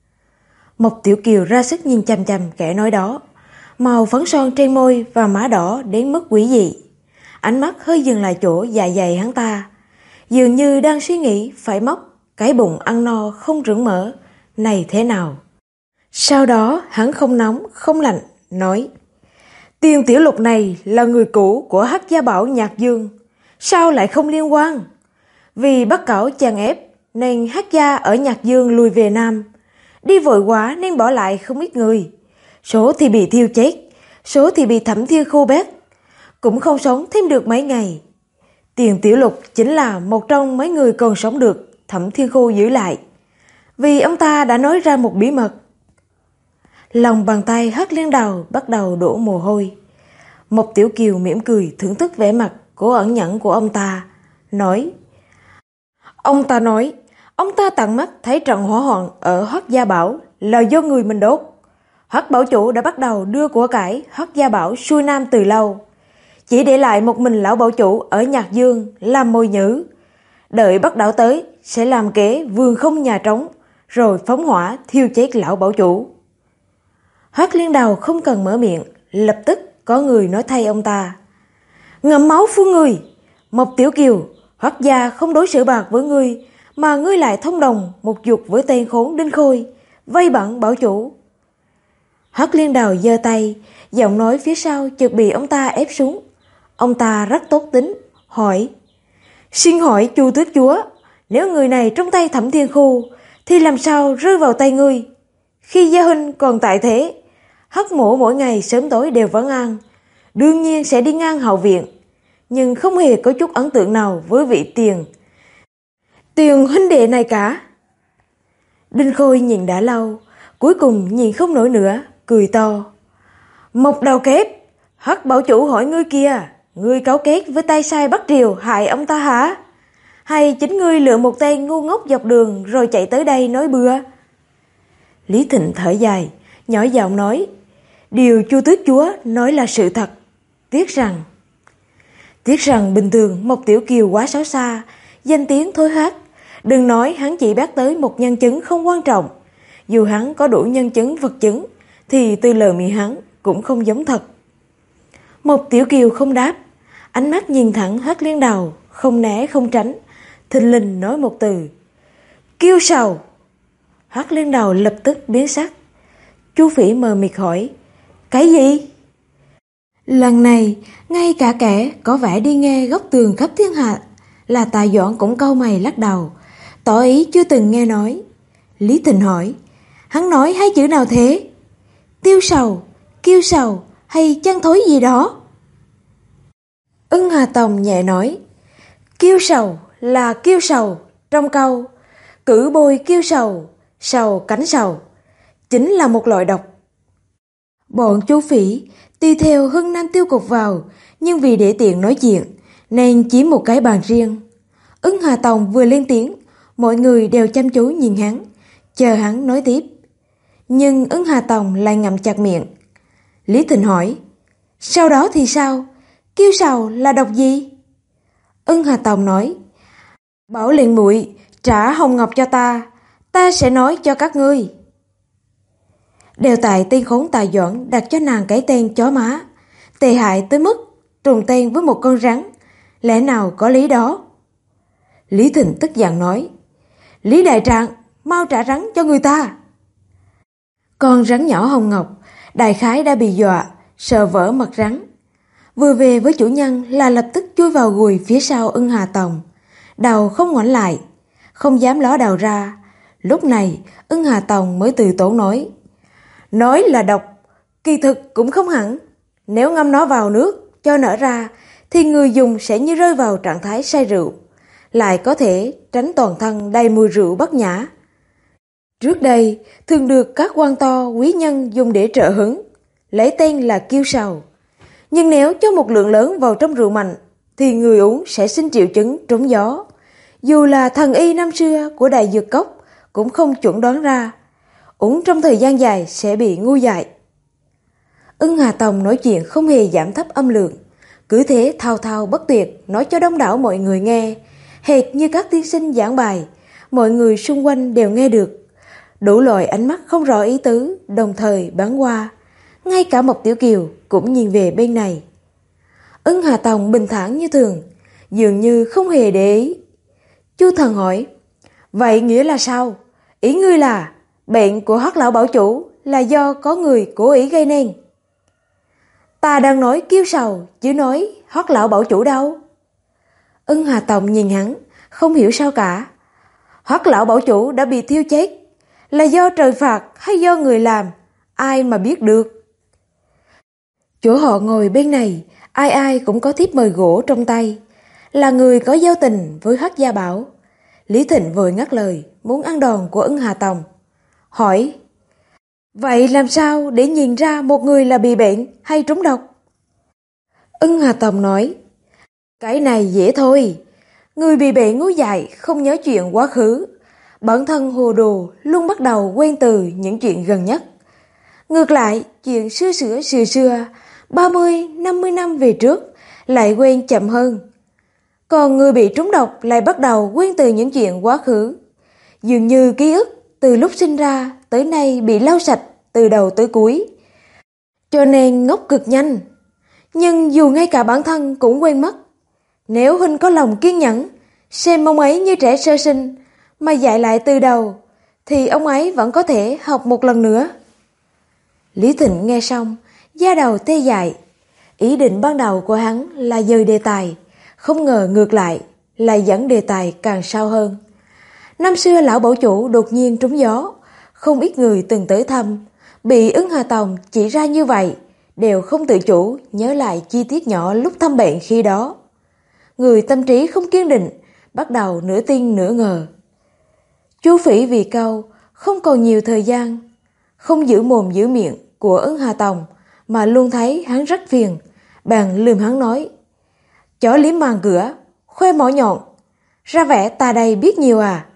Mộc Tiểu Kiều ra sức nhìn chằm chằm kẻ nói đó, màu phấn son trên môi và má đỏ đến mức quỷ dị. Ánh mắt hơi dừng lại chỗ dạ dày hắn ta, dường như đang suy nghĩ phải móc cái bụng ăn no không rửng mỡ này thế nào. Sau đó hắn không nóng không lạnh nói, Tiền Tiểu Lục này là người cũ của Hắc Gia Bảo Nhạc Dương, sao lại không liên quan? Vì Bắc Cảo chèn ép nên Hắc Gia ở Nhạc Dương lùi về Nam, đi vội quá nên bỏ lại không ít người, số thì bị thiêu chết, số thì bị Thẩm Thiên khô bét, cũng không sống thêm được mấy ngày. Tiền Tiểu Lục chính là một trong mấy người còn sống được Thẩm Thiên Khô giữ lại, vì ông ta đã nói ra một bí mật. Lòng bàn tay Hắc Liên Đào bắt đầu đổ mồ hôi. Mộc Tiểu Kiều mỉm cười thưởng thức vẻ mặt của ẩn nhẫn của ông ta, nói, ông ta tận mắt thấy trận hỏa hoạn ở Hắc Gia Bảo là do người mình đốt. Hắc bảo chủ đã bắt đầu đưa của cải Hắc Gia Bảo xuôi nam từ lâu, chỉ để lại một mình lão bảo chủ ở Nhạc Dương làm mồi nhử, đợi Bắc Đảo tới sẽ làm kế vườn không nhà trống, rồi phóng hỏa thiêu chết lão bảo chủ. Hắc Liên Đào không cần mở miệng, lập tức có người nói thay ông ta, ngậm máu phun người. Mộc Tiểu Kiều, Hoắc gia không đối xử bạc với ngươi, mà ngươi lại thông đồng một dục với tên khốn Đinh Khôi, vây bận bảo chủ. Hắc Liên Đào giơ tay, giọng nói phía sau chợt bị ông ta ép xuống. Ông ta rất tốt tính, hỏi, xin hỏi Chu tước chúa, nếu người này trong tay Thẩm Thiên Khu thì làm sao rơi vào tay ngươi? Khi gia huynh còn tại thế, Hắc mổ mỗi ngày sớm tối đều vấn an, đương nhiên sẽ đi ngang hậu viện, nhưng không hề có chút ấn tượng nào với vị Tiền huynh đệ này cả. Đinh Khôi nhìn đã lâu, cuối cùng nhìn không nổi nữa, cười to, Mộc đầu kép, Hắc bảo chủ hỏi ngươi kìa, ngươi cấu kết với tay sai Bắc Triều hại ông ta hả? Hay chính ngươi lựa một tên ngu ngốc dọc đường rồi chạy tới đây nói bừa? Lý Thịnh thở dài, nhỏ giọng nói, điều Chu tước chúa nói là sự thật, tiếc rằng bình thường Mộc Tiểu Kiều quá xấu xa, danh tiếng thối hát, đừng nói hắn chỉ bác tới một nhân chứng không quan trọng, dù hắn có đủ nhân chứng vật chứng thì từ lời miệng hắn cũng không giống thật. Mộc Tiểu Kiều không đáp, ánh mắt nhìn thẳng Hắc Liên Đào, không né không tránh, thình lình nói một từ, kiêu sầu. Hắc Liên Đào lập tức biến sắc. Chu Phỉ mờ mịt hỏi, cái gì? Lần này ngay cả kẻ có vẻ đi nghe góc tường khắp thiên hạ là Tạ Doãn cũng cau mày lắc đầu, tỏ ý chưa từng nghe nói. Lý Thịnh hỏi, hắn nói hai chữ nào thế? Tiêu sầu, kiêu sầu hay chăn thối gì đó? Ưng Hà Tòng nhẹ nói, kiêu sầu là kiêu sầu trong câu cử bôi kiêu sầu, sầu cánh sầu, chính là một loại độc. Bọn Chu Phỉ tuy theo Hưng Nam Tiêu Cục vào, nhưng vì để tiện nói chuyện nên chiếm một cái bàn riêng. Ưng Hà Tòng vừa lên tiếng, mọi người đều chăm chú nhìn hắn, chờ hắn nói tiếp. Nhưng Ưng Hà Tòng lại ngậm chặt miệng. Lý Thịnh hỏi, sau đó thì sao? Kiêu sầu là độc gì? Ưng Hà Tòng nói, bảo liền muội trả hồng ngọc cho ta sẽ nói cho các ngươi. Đều tại tên khốn Tài Doãn đặt cho nàng cái tên chó má, tệ hại tới mức trùng tên với một con rắn, lẽ nào có lý đó? Lý Thịnh tức giận nói, Lý đại trạng, mau trả rắn cho người ta. Con rắn nhỏ Hồng Ngọc đại khái đã bị dọa, sợ vỡ mặt rắn. Vừa về với chủ nhân là lập tức chui vào gùi phía sau Ưng Hà Tòng, đầu không ngoảnh lại, không dám ló đầu ra. Lúc này Ưng Hà Tòng mới từ tốn nói là độc, kỳ thực cũng không hẳn. Nếu ngâm nó vào nước cho nở ra thì người dùng sẽ như rơi vào trạng thái say rượu, lại có thể tránh toàn thân đầy mùi rượu bất nhã. Trước đây thường được các quan to quý nhân dùng để trợ hứng, lấy tên là kiêu sầu. Nhưng nếu cho một lượng lớn vào trong rượu mạnh thì người uống sẽ sinh triệu chứng trúng gió. Dù là thần y năm xưa của Đại Dược Cốc cũng không chuẩn đoán ra, uống trong thời gian dài sẽ bị ngu dại. Ưng Hà Tòng nói chuyện không hề giảm thấp âm lượng, cứ thế thao thao bất tuyệt nói cho đông đảo mọi người nghe, hệt như các tiên sinh giảng bài, mọi người xung quanh đều nghe được. Đủ loại ánh mắt không rõ ý tứ đồng thời bắn qua, ngay cả Mộc Tiểu Kiều cũng nhìn về bên này. Ưng Hà Tòng bình thản như thường, dường như không hề để ý. Chu Thần hỏi, vậy nghĩa là sao? Ý ngươi là bệnh của Hoắc lão bảo chủ là do có người cố ý gây nên? Ta đang nói kiêu sầu, chứ nói Hoắc lão bảo chủ đâu. Ưng Hà Tòng nhìn hắn, không hiểu sao cả. Hoắc lão bảo chủ đã bị thiêu chết, là do trời phạt hay do người làm, ai mà biết được. Chỗ họ ngồi bên này, ai ai cũng có thiếp mời gỗ trong tay, là người có giao tình với Hoắc gia bảo. Lý Thịnh vội ngắt lời, muốn ăn đòn của Ưng Hà Tòng. Hỏi, vậy làm sao để nhìn ra một người là bị bệnh hay trúng độc? Ưng Hà Tòng nói, cái này dễ thôi. Người bị bệnh ngu dại không nhớ chuyện quá khứ, bản thân hồ đồ luôn bắt đầu quên từ những chuyện gần nhất. Ngược lại, chuyện xưa 30, 50 năm về trước lại quên chậm hơn. Còn người bị trúng độc lại bắt đầu quên từ những chuyện quá khứ. Dường như ký ức từ lúc sinh ra tới nay bị lau sạch từ đầu tới cuối, cho nên ngốc cực nhanh. Nhưng dù ngay cả bản thân cũng quên mất, nếu huynh có lòng kiên nhẫn, xem ông ấy như trẻ sơ sinh mà dạy lại từ đầu, thì ông ấy vẫn có thể học một lần nữa. Lý Thịnh nghe xong, da đầu tê dại. Ý định ban đầu của hắn là dời đề tài, không ngờ ngược lại lại dẫn đề tài càng sâu hơn. Năm xưa lão bảo chủ đột nhiên trúng gió, không ít người từng tới thăm, bị Ưng Hà Tòng chỉ ra như vậy, đều không tự chủ nhớ lại chi tiết nhỏ lúc thăm bệnh khi đó. Người tâm trí không kiên định, bắt đầu nửa tin nửa ngờ. Chu Phỉ vì câu không còn nhiều thời gian, không giữ mồm giữ miệng của Ưng Hà Tòng mà luôn thấy hắn rất phiền, bèn lườm hắn nói, chó liếm màn cửa, khoe mỏ nhọn, ra vẻ ta đây biết nhiều à.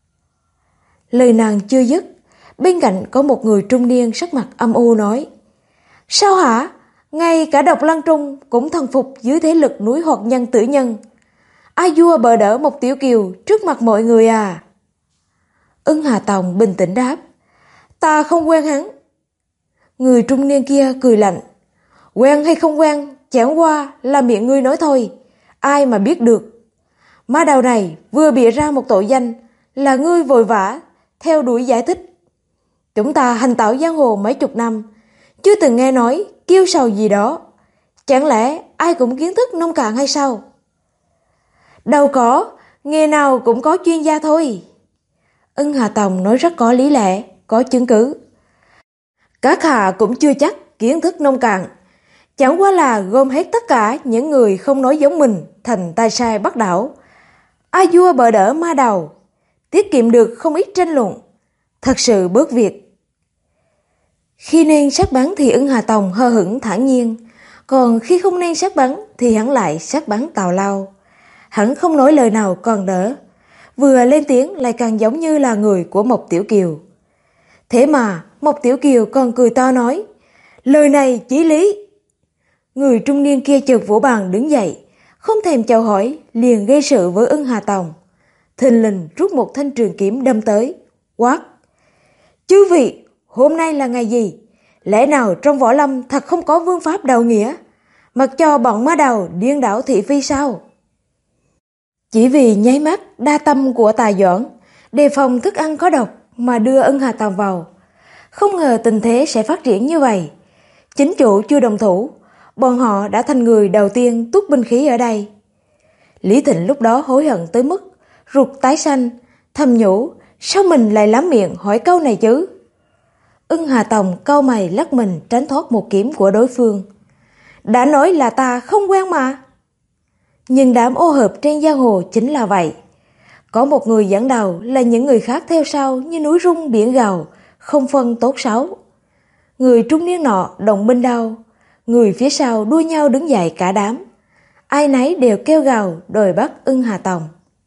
Lời nàng chưa dứt, bên cạnh có một người trung niên sắc mặt âm u nói, sao hả? Ngay cả Độc Lăng Trung cũng thần phục dưới thế lực núi Hoạt Nhân Tử Nhân. Ai vua bờ đỡ một Tiểu Kiều trước mặt mọi người à? Ưng Hà Tòng bình tĩnh đáp, ta không quen hắn. Người trung niên kia cười lạnh, quen hay không quen, chẳng qua là miệng ngươi nói thôi, ai mà biết được. Má đầu này vừa bịa ra một tội danh là ngươi vội vã theo đuổi giải thích. Chúng ta hành tẩu giang hồ mấy chục năm, chưa từng nghe nói kiêu sầu gì đó. Chẳng lẽ ai cũng kiến thức nông cạn hay sao? Đâu có, nghề nào cũng có chuyên gia thôi. Ưng Hà Tòng nói rất có lý lẽ, có chứng cứ. Các hạ cũng chưa chắc kiến thức nông cạn, chẳng qua là gom hết tất cả những người không nói giống mình thành tay sai bắt đảo. Ai vua bờ đỡ ma đầu, tiết kiệm được không ít tranh luận, thật sự bớt việc. Khi nên sát bắn thì Ưng Hà Tòng hờ hững thản nhiên, còn khi không nên sát bắn thì hắn lại sát bắn tào lao. Hắn không nói lời nào còn đỡ, vừa lên tiếng lại càng giống như là người của Mộc Tiểu Kiều. Thế mà Mộc Tiểu Kiều còn cười to nói, lời này chí lý. Người trung niên kia chợt vỗ bàn đứng dậy, không thèm chào hỏi, liền gây sự với Ưng Hà Tòng. Thình lình rút một thanh trường kiếm đâm tới, quát: chư vị, hôm nay là ngày gì? Lẽ nào trong võ lâm thật không có vương pháp đạo nghĩa, mặc cho bọn ma đầu điên đảo thị phi sao? Chỉ vì nháy mắt đa tâm của Tài Doãn, đề phòng thức ăn có độc mà đưa Ưng Hà Tòng vào. Không ngờ tình thế sẽ phát triển như vậy. Chính chủ chưa đồng thủ, bọn họ đã thành người đầu tiên tuốt binh khí ở đây. Lý Thịnh lúc đó hối hận tới mức ruột tái xanh, thầm nhủ sao mình lại lắm miệng hỏi câu này chứ. Ưng Hà Tòng cau mày lắc mình tránh thoát một kiếm của đối phương. Đã nói là ta không quen mà. Nhưng đám ô hợp trên giang hồ chính là vậy. Có một người dẫn đầu là những người khác theo sau như núi rung biển gào, không phân tốt xấu. Người trung niên nọ động binh đao, người phía sau đua nhau đứng dậy cả đám. Ai nấy đều kêu gào đòi bắt Ưng Hà Tòng.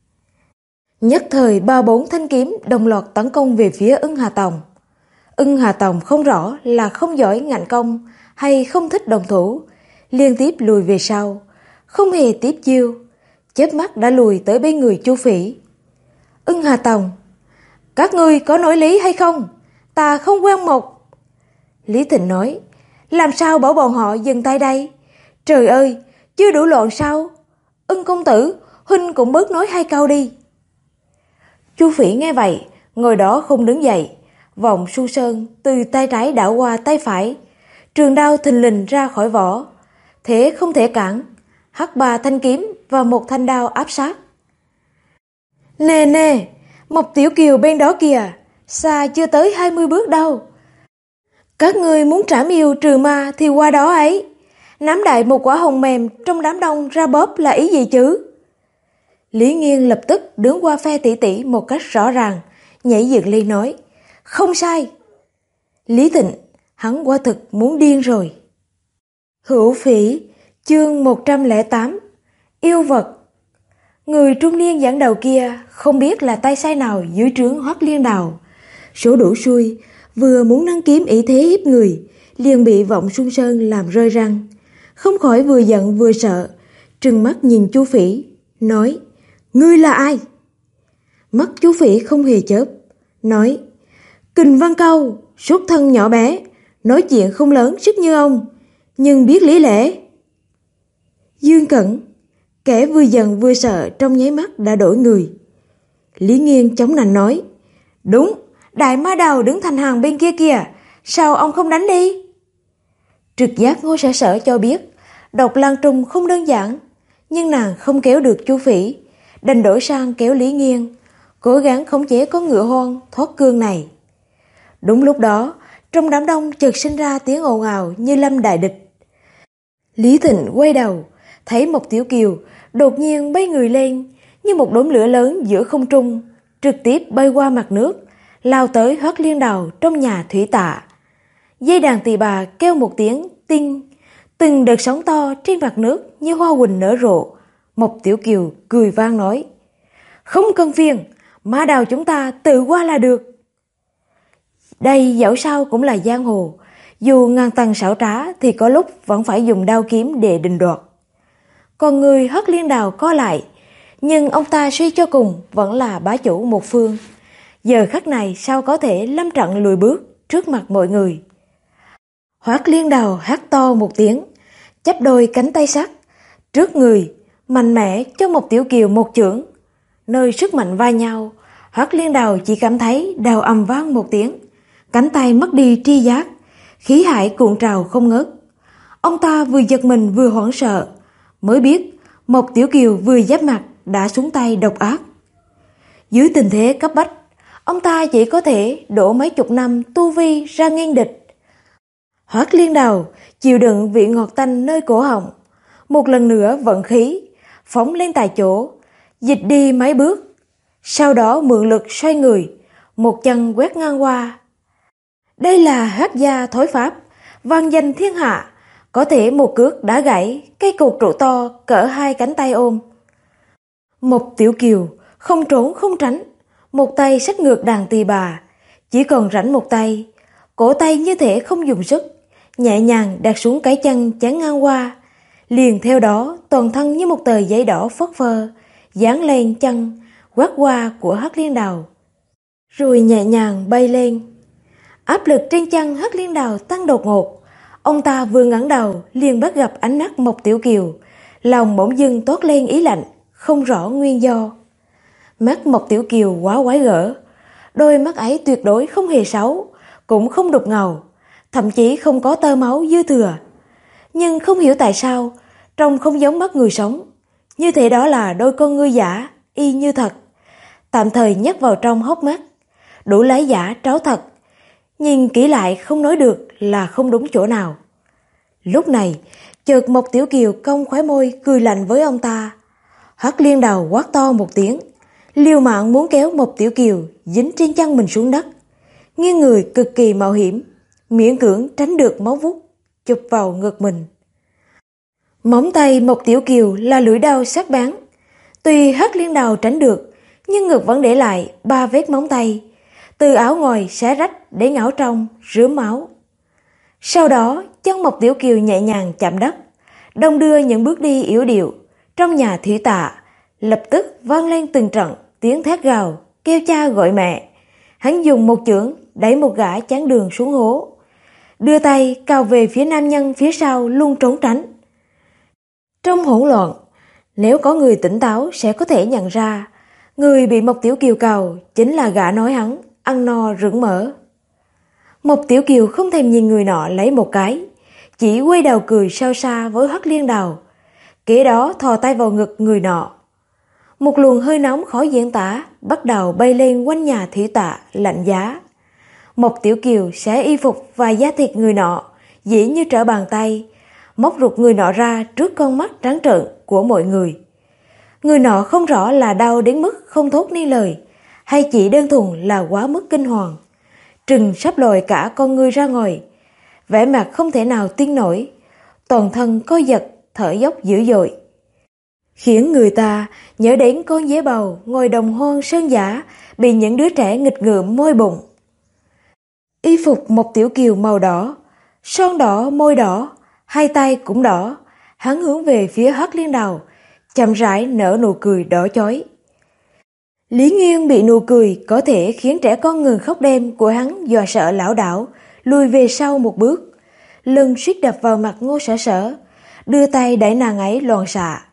Nhất thời 3-4 thanh kiếm đồng loạt tấn công về phía Ưng Hà Tòng. Ưng Hà Tòng không rõ là không giỏi ngạnh công hay không thích đồng thủ, liên tiếp lùi về sau, không hề tiếp chiêu, chớp mắt đã lùi tới bên người Chu Phỉ. Ưng Hà Tòng: các ngươi có nói lý hay không? Ta không quen Mộc. Lý Thịnh nói: làm sao bảo bọn họ dừng tay đây? Trời ơi, chưa đủ loạn sao? Ưng công tử, huynh cũng bớt nói 2 câu đi. Chu Phỉ nghe vậy, ngồi đó không đứng dậy, vòng su sơn từ tay trái đảo qua tay phải, trường đao thình lình ra khỏi vỏ, thế không thể cản, hất 3 thanh kiếm và 1 thanh đao áp sát. Nè nè, Mộc Tiểu Kiều bên đó kìa, xa chưa tới 20 bước đâu. Các ngươi muốn trảm yêu trừ ma thì qua đó ấy. Nắm đại một quả hồng mềm trong đám đông ra bóp là ý gì chứ? Lý Nghiên lập tức đứng qua phe tỷ tỷ một cách rõ ràng, nhảy dựng lên nói: không sai. Lý Thịnh, hắn quả thực muốn điên rồi. Hữu Phỉ, chương 108, yêu vật. Người trung niên dẫn đầu kia không biết là tay sai nào dưới trướng Hoắc Liên Đào. Số đủ xui, vừa muốn nâng kiếm ý thế hiếp người, liền bị Vọng Xuân Sơn làm rơi răng. Không khỏi vừa giận vừa sợ, trừng mắt nhìn Chu Phỉ, nói: ngươi là ai? Mắt Chu Phỉ không hề chớp, nói: Kình Văn Câu, xuất thân nhỏ bé, nói chuyện không lớn sức như ông, nhưng biết lý lẽ. Dương Cẩn, kẻ vừa giận vừa sợ trong nháy mắt đã đổi người. Lý Nghiên chống nạnh nói: đúng, đại ma đầu đứng thành hàng bên kia kìa, sao ông không đánh đi? Trực giác Ngô Sở Sở cho biết Độc Lan Trung không đơn giản, nhưng nàng không kéo được Chu Phỉ, đành đổi sang kéo Lý Nghiên, cố gắng khống chế con ngựa hoang thoát cương này. Đúng lúc đó, trong đám đông chợt sinh ra tiếng ồn ào như lâm đại địch. Lý Thịnh quay đầu, thấy Mộc Tiểu Kiều đột nhiên bay người lên như một đốm lửa lớn giữa không trung, trực tiếp bay qua mặt nước, lao tới Hoắc Liên Đào trong nhà thủy tạ. Dây đàn tỳ bà kêu một tiếng tinh, từng đợt sóng to trên mặt nước như hoa huỳnh nở rộ. Mộc Tiểu Kiều cười vang nói: không cần phiền, ma đào chúng ta tự qua là được. Đây dẫu sao cũng là giang hồ, dù ngàn tầng xảo trá thì có lúc vẫn phải dùng đao kiếm để định đoạt. Còn người Hoắc Liên Đào co lại, nhưng ông ta suy cho cùng vẫn là bá chủ một phương. Giờ khắc này sao có thể lâm trận lùi bước trước mặt mọi người. Hoắc Liên Đào hét to một tiếng, chắp đôi cánh tay sắt trước người, mạnh mẽ cho Mộc Tiểu Kiều một chưởng. Nơi sức mạnh va nhau, Hoắc Liên Đào chỉ cảm thấy đầu ầm vang một tiếng, cánh tay mất đi tri giác, khí hải cuộn trào không ngớt. Ông ta vừa giật mình vừa hoảng sợ, mới biết Mộc Tiểu Kiều vừa giáp mặt đã xuống tay độc ác. Dưới tình thế cấp bách, ông ta chỉ có thể đổ mấy chục năm tu vi ra nghênh địch. Hoắc Liên Đào chịu đựng vị ngọt tanh nơi cổ họng, một lần nữa vận khí, phóng lên tại chỗ, dịch đi mấy bước, sau đó mượn lực xoay người, một chân quét ngang qua, Đây là hát gia thối pháp, vang danh thiên hạ, có thể một cước đã gãy cây cột trụ to cỡ 2 cánh tay ôm. Mộc Tiểu Kiều không trốn không tránh, một tay xách ngược đàn tỳ bà, chỉ còn rảnh một tay, cổ tay như thể không dùng sức, nhẹ nhàng đặt xuống cái chân chắn ngang qua, liền theo đó toàn thân như một tờ giấy đỏ phất phơ dán lên chân quát qua của Hắc Liên Đào, rồi nhẹ nhàng bay lên. Áp lực trên chân Hắc Liên Đào tăng đột ngột, ông ta vừa ngẩng đầu liền bắt gặp ánh mắt Mộc Tiểu Kiều, lòng bỗng dưng toát lên ý lạnh, không rõ nguyên do. Mắt Mộc Tiểu Kiều quá quái gở, đôi mắt ấy tuyệt đối không hề xấu, cũng không đục ngầu, thậm chí không có tơ máu dư thừa. Nhưng không hiểu tại sao, trông không giống mắt người sống, như thể đó là đôi con ngươi giả, y như thật, tạm thời nhét vào trong hốc mắt, đủ lấy giả tráo thật, nhìn kỹ lại không nói được là không đúng chỗ nào. Lúc này, chợt Mộc Tiểu Kiều cong khóe môi cười lạnh với ông ta. Hắc Liên Đào quát to một tiếng, liều mạng muốn kéo Mộc Tiểu Kiều dính trên chân mình xuống đất, nghiêng người cực kỳ mạo hiểm, miễn cưỡng tránh được móng vuốt chụp vào ngực mình. Móng tay Mộc Tiểu Kiều là lưỡi dao sắc bén, tuy Hắc Liên Đào tránh được, nhưng ngực vẫn để lại 3 vết móng tay, từ áo ngoài xé rách để ngảo trong rướm máu. Sau đó, chân Mộc Tiểu Kiều nhẹ nhàng chạm đất, đong đưa những bước đi yếu điệu. Trong nhà thủy tạ, lập tức vang lên từng trận tiếng thét gào, kêu cha gọi mẹ. Hắn dùng một chưởng đẩy một gã chắn đường xuống hố, đưa tay cào về phía nam nhân phía sau luôn trốn tránh. Trong hỗn loạn, nếu có người tỉnh táo sẽ có thể nhận ra, người bị Mộc Tiểu Kiều cào chính là gã nói hắn ăn no rửng mỡ. Mộc Tiểu Kiều không thèm nhìn người nọ lấy một cái, chỉ quay đầu cười sao xa với Hắc Liên Đào, kế đó thò tay vào ngực người nọ. Một luồng hơi nóng khó diễn tả bắt đầu bay lên quanh nhà thủy tạ lạnh giá. Mộc Tiểu Kiều xé y phục và da thịt người nọ dĩ như trở bàn tay, móc ruột người nọ ra trước con mắt trắng trợn của mọi người. Người nọ không rõ là đau đến mức không thốt nên lời, hay chỉ đơn thuần là quá mức kinh hoàng, trừng sắp lòi cả con ngươi ra ngoài, vẻ mặt không thể nào tin nổi, toàn thân co giật, thở dốc dữ dội, khiến người ta nhớ đến con dế bầu ngồi đồng hoang sơn giả bị những đứa trẻ nghịch ngợm môi bụng. Y phục Mộc Tiểu Kiều màu đỏ, son đỏ, môi đỏ, hai tay cũng đỏ, hắn hướng về phía Hắc Liên Đào, chậm rãi nở nụ cười đỏ chói. Lý Nghiên bị nụ cười có thể khiến trẻ con ngừng khóc đêm của hắn dọa sợ lảo đảo, lùi về sau một bước, lưng suýt đập vào mặt Ngô Sở Sở, đưa tay đẩy nàng ấy loạn xạ.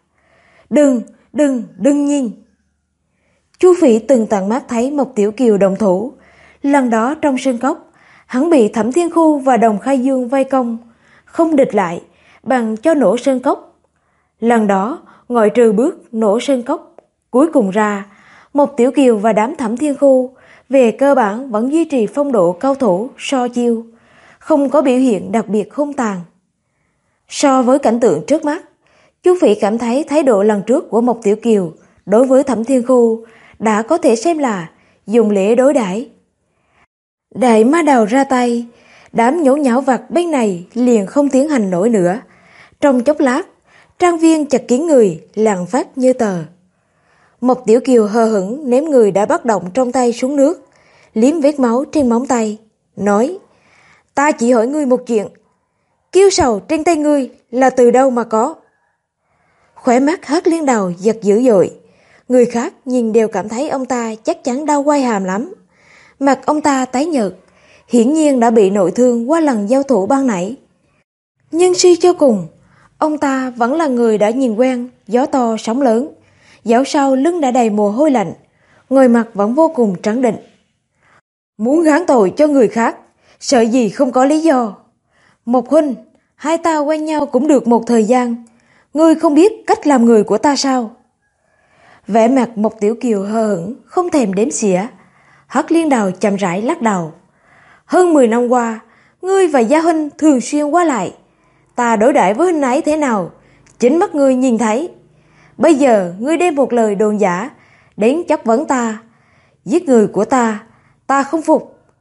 Đừng nhìn. Chu Phỉ từng tận mắt thấy Mộc Tiểu Kiều động thủ, lần đó trong sân cốc, hắn bị Thẩm Thiên Khu và Đồng Khai Dương vây công, không địch lại, bằng cho nổ sơn cốc. Lần đó, ngoại trừ bước nổ sơn cốc, cuối cùng ra, Mộc Tiểu Kiều và đám Thẩm Thiên Khu về cơ bản vẫn duy trì phong độ cao thủ so chiêu, không có biểu hiện đặc biệt hung tàn. So với cảnh tượng trước mắt, Chu Phỉ cảm thấy thái độ lần trước của Mộc Tiểu Kiều đối với Thẩm Thiên Khu đã có thể xem là dùng lễ đối đãi. Đại ma đầu ra tay, đám nhổ nhão vặt bên này liền không tiến hành nổi nữa. Trong chốc lát, trang viên chật kín người, lạng phát như tờ. Mộc Tiểu Kiều hờ hững ném người đã bắt động trong tay xuống nước, liếm vết máu trên móng tay, nói: "Ta chỉ hỏi ngươi một chuyện, kiêu sầu trên tay ngươi là từ đâu mà có?" Khóe mắt Hắc Liên Đào giật dữ dội, người khác nhìn đều cảm thấy ông ta chắc chắn đau quai hàm lắm. Mặt ông ta tái nhợt, hiển nhiên đã bị nội thương qua lần giao thủ ban nãy. Nhưng suy cho cùng, ông ta vẫn là người đã nhìn quen gió to sóng lớn, dạo sau lưng đã đầy mồ hôi lạnh, ngồi mặt vẫn vô cùng trấn định. Muốn gán tội cho người khác, sợ gì không có lý do. Mộc huynh, hai ta quen nhau cũng được một thời gian, ngươi không biết cách làm người của ta sao? Vẻ mặt Mộc Tiểu Kiều hờ hững, không thèm đếm xỉa. Hắc Liên Đào chậm rãi lắc đầu. Hơn 10 năm qua, ngươi và gia huynh thường xuyên qua lại. Ta đối đãi với huynh ấy thế nào, chính mắt ngươi nhìn thấy. Bây giờ ngươi đem một lời đồn giả đến chất vấn ta, giết người của ta, ta không phục.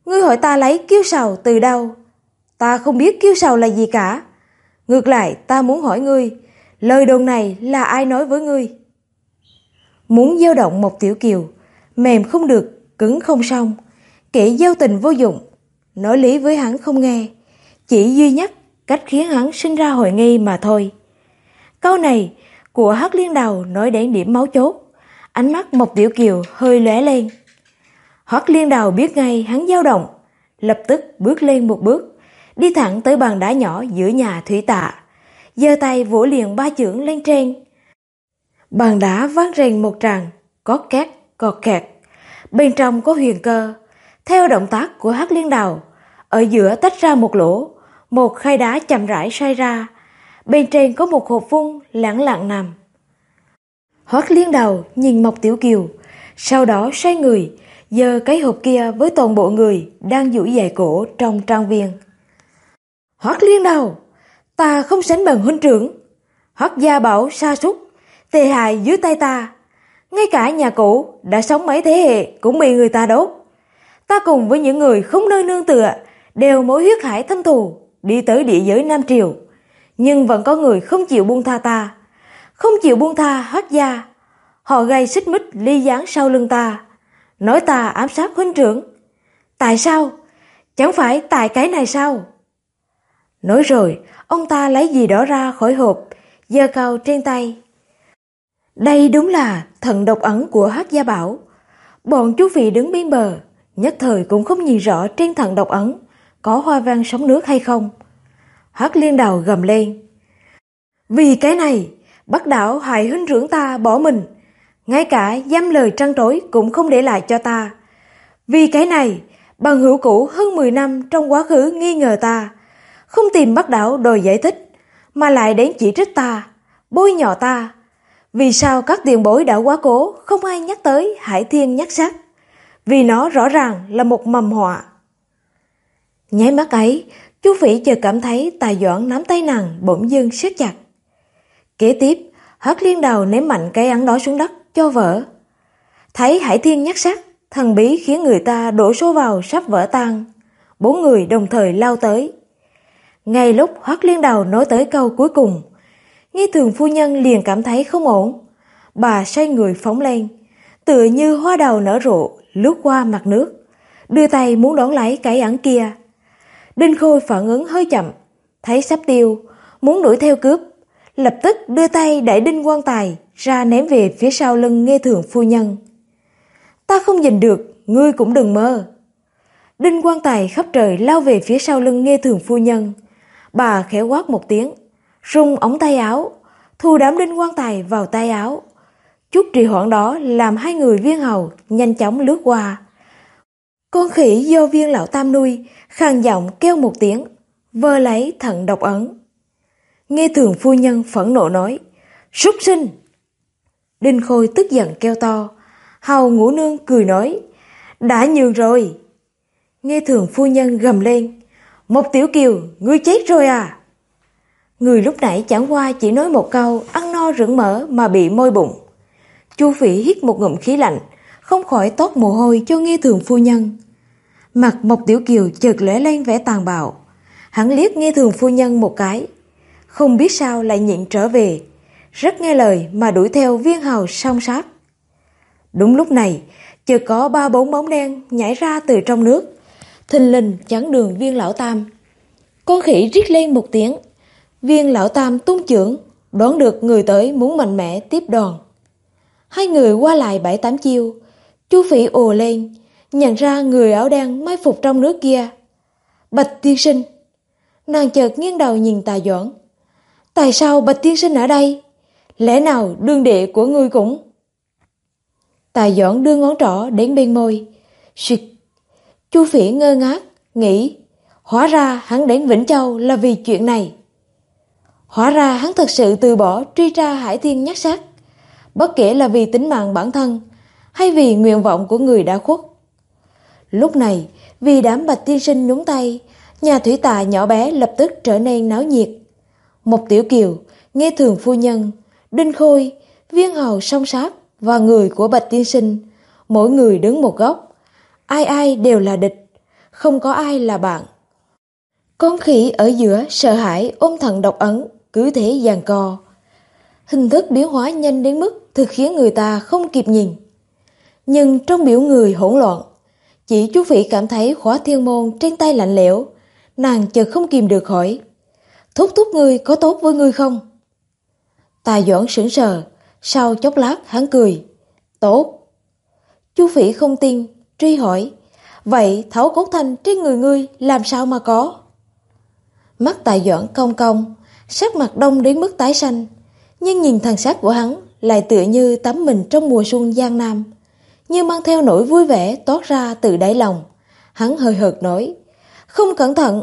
Ngươi hỏi ta lấy kiêu sào từ đâu? Ta không biết kiêu sào là gì cả. Ngược lại ta muốn hỏi ngươi, lời đồn này là ai nói với ngươi? Muốn dao động một Tiểu Kiều, mềm không được, cứng không xong, kẻ giao tình vô dụng, nói lý với hắn không nghe, chỉ duy nhất cách khiến hắn sinh ra hoài nghi mà thôi. Câu này của Hắc Liên Đào nói đến điểm máu chốt, ánh mắt Mộc Tiểu Kiều hơi lóe lên. Hắc Liên Đào biết ngay hắn dao động, lập tức bước lên một bước, đi thẳng tới bàn đá nhỏ giữa nhà thủy tạ, giơ tay vỗ liền 3 chưởng lên trên. Bàn đá vang rền một tràng, cót két, cọt kẹt. Bên trong có huyền cơ. Theo động tác của Hắc Liên Đào, ở giữa tách ra một lỗ, một khay đá chậm rãi xoay ra. Bên trên có một hộp vung lẳng lặng nằm. Hắc Liên Đào nhìn Mộc Tiểu Kiều, sau đó xoay người, giơ cái hộp kia với toàn bộ người đang duỗi dài cổ trong trang viên. Hắc Liên Đào, ta không sánh bằng huynh trưởng. Hắc gia bảo sa sút, tệ hại dưới tay ta. Ngay cả nhà cũ đã sống mấy thế hệ cũng bị người ta đốt. Ta cùng với những người không nơi nương tựa đều mối huyết hải thâm thù đi tới địa giới Nam Triều, nhưng vẫn có người không chịu buông tha ta, không chịu buông tha Hắc gia. Họ gây xích mích ly gián sau lưng ta, nói ta ám sát huynh trưởng. Tại sao? Chẳng phải tại cái này sao? Nói rồi, ông ta lấy gì đó ra khỏi hộp, giơ cao trên tay. Đây đúng là thần độc ấn của Hắc gia bảo. Bọn chú vị đứng bên bờ, nhất thời cũng không nhìn rõ trên thần độc ấn có hoa văn sóng nước hay không. Hắc Liên Đào gầm lên. Vì cái này, Bắc Đảo hại huynh trưởng ta bỏ mình, ngay cả dăm lời trăn trối cũng không để lại cho ta. Vì cái này, bằng hữu cũ hơn 10 năm trong quá khứ nghi ngờ ta, không tìm Bắc Đảo đòi giải thích, mà lại đến chỉ trích ta, bôi nhọ ta. Vì sao các tiền bối đã quá cố không ai nhắc tới Hải Thiên Nhắc Sát? Vì nó rõ ràng là một mầm họa. Nháy mắt ấy, chú Phỉ chợt cảm thấy Tài Doãn nắm tay nàng bỗng dưng siết chặt. Kế tiếp, Hắc Liên Đào ném mạnh cái ấn đó xuống đất cho vỡ. Thấy Hải Thiên Nhắc Sát, thần bí khiến người ta đổ số vào sắp vỡ tan. 4 người đồng thời lao tới. Ngay lúc Hắc Liên Đào nói tới câu cuối cùng, Nghi Thường phu nhân liền cảm thấy không ổn. Bà xoay người phóng lên, tựa như hoa đào nở rộ lướt qua mặt nước, đưa tay muốn đón lấy cái ấn kia. Đinh Khôi phản ứng hơi chậm, thấy sắp tiêu, muốn đuổi theo cướp, lập tức đưa tay đẩy Đinh Quan Tài ra ném về phía sau lưng Nghi Thường phu nhân. Ta không nhìn được, ngươi cũng đừng mơ. Đinh Quan Tài khắp trời lao về phía sau lưng Nghi Thường phu nhân. Bà khẽ quát một tiếng, rung ống tay áo, thu đám Đinh Quan Tài vào tay áo. Chút trì hoãn đó làm 2 người viên hầu nhanh chóng lướt qua. Con khỉ do Viên lão tam nuôi khàn giọng kêu một tiếng, vơ lấy thần độc ấn. Nghe Thường phu nhân phẫn nộ nói, súc sinh. Đinh Khôi tức giận kêu to. Hầu Ngũ Nương cười nói, đã nhường rồi. Nghe Thường phu nhân gầm lên, Một Tiểu Kiều, ngươi chết rồi à? Người lúc nãy chẳng qua chỉ nói một câu ăn no rửng mỡ mà bị môi bụng. Chu Phỉ hít một ngụm khí lạnh, không khỏi toát mồ hôi cho Nghe Thường phu nhân. Mặt Mộc Tiểu Kiều chợt lóe lên vẻ tàn bạo. Hắn liếc Nghe Thường phu nhân một cái, không biết sao lại nhịn trở về, rất nghe lời mà đuổi theo Viên hầu song sát. Đúng lúc này, chợt có 3-4 bóng đen nhảy ra từ trong nước, thình lình chắn đường Viên lão tam. Con khỉ rít lên một tiếng, Viên lão tam tung chưởng, đoán được người tới muốn mạnh mẽ tiếp đòn. 2 người qua lại 7-8 chiêu, Chu Phỉ ồ lên, nhận ra người áo đen mai phục trong nước kia. Bạch tiên sinh. Nàng chợt nghiêng đầu nhìn Tài Doãn. Tại sao Bạch tiên sinh ở đây? Lẽ nào đương đệ của ngươi cũng... Tài Doãn đưa ngón trỏ đến bên môi. Xịt. Chu Phỉ ngơ ngác, nghĩ, hóa ra hắn đến Vĩnh Châu là vì chuyện này. Hóa ra hắn thật sự từ bỏ truy tra Hải Thiên Nhắc Sát, bất kể là vì tính mạng bản thân hay vì nguyện vọng của người đã khuất. Lúc này, vì đám Bạch tiên sinh nhúng tay, nhà thủy tạ nhỏ bé lập tức trở nên náo nhiệt. Một Tiểu Kiều, Nghe Thường phu nhân, Đinh Khôi, Viên hầu song sát và người của Bạch tiên sinh, mỗi người đứng một góc, ai ai đều là địch, không có ai là bạn. Con khỉ ở giữa sợ hãi ôm thận độc ấn, cứ thế giằng co. Hình thức biến hóa nhanh đến mức thực khiến người ta không kịp nhìn. Nhưng trong biểu người hỗn loạn, chỉ chú Phỉ cảm thấy khóa thiên môn trên tay lạnh lẽo, nàng chợt không kìm được hỏi: "Thúc thúc ngươi có tốt với ngươi không?" Tài Doãn sững sờ, sau chốc lát hắn cười: "Tốt." Chú Phỉ không tin, truy hỏi: "Vậy thảo cốt thanh trên người ngươi làm sao mà có?" Mắt Tài Doãn cong cong, sắc mặt đông đến mức tái xanh, nhưng nhìn thần sắc của hắn lại tựa như tắm mình trong mùa xuân giang nam, như mang theo nỗi vui vẻ toát ra từ đáy lòng. Hắn hơi hợt nói: "Không cẩn thận."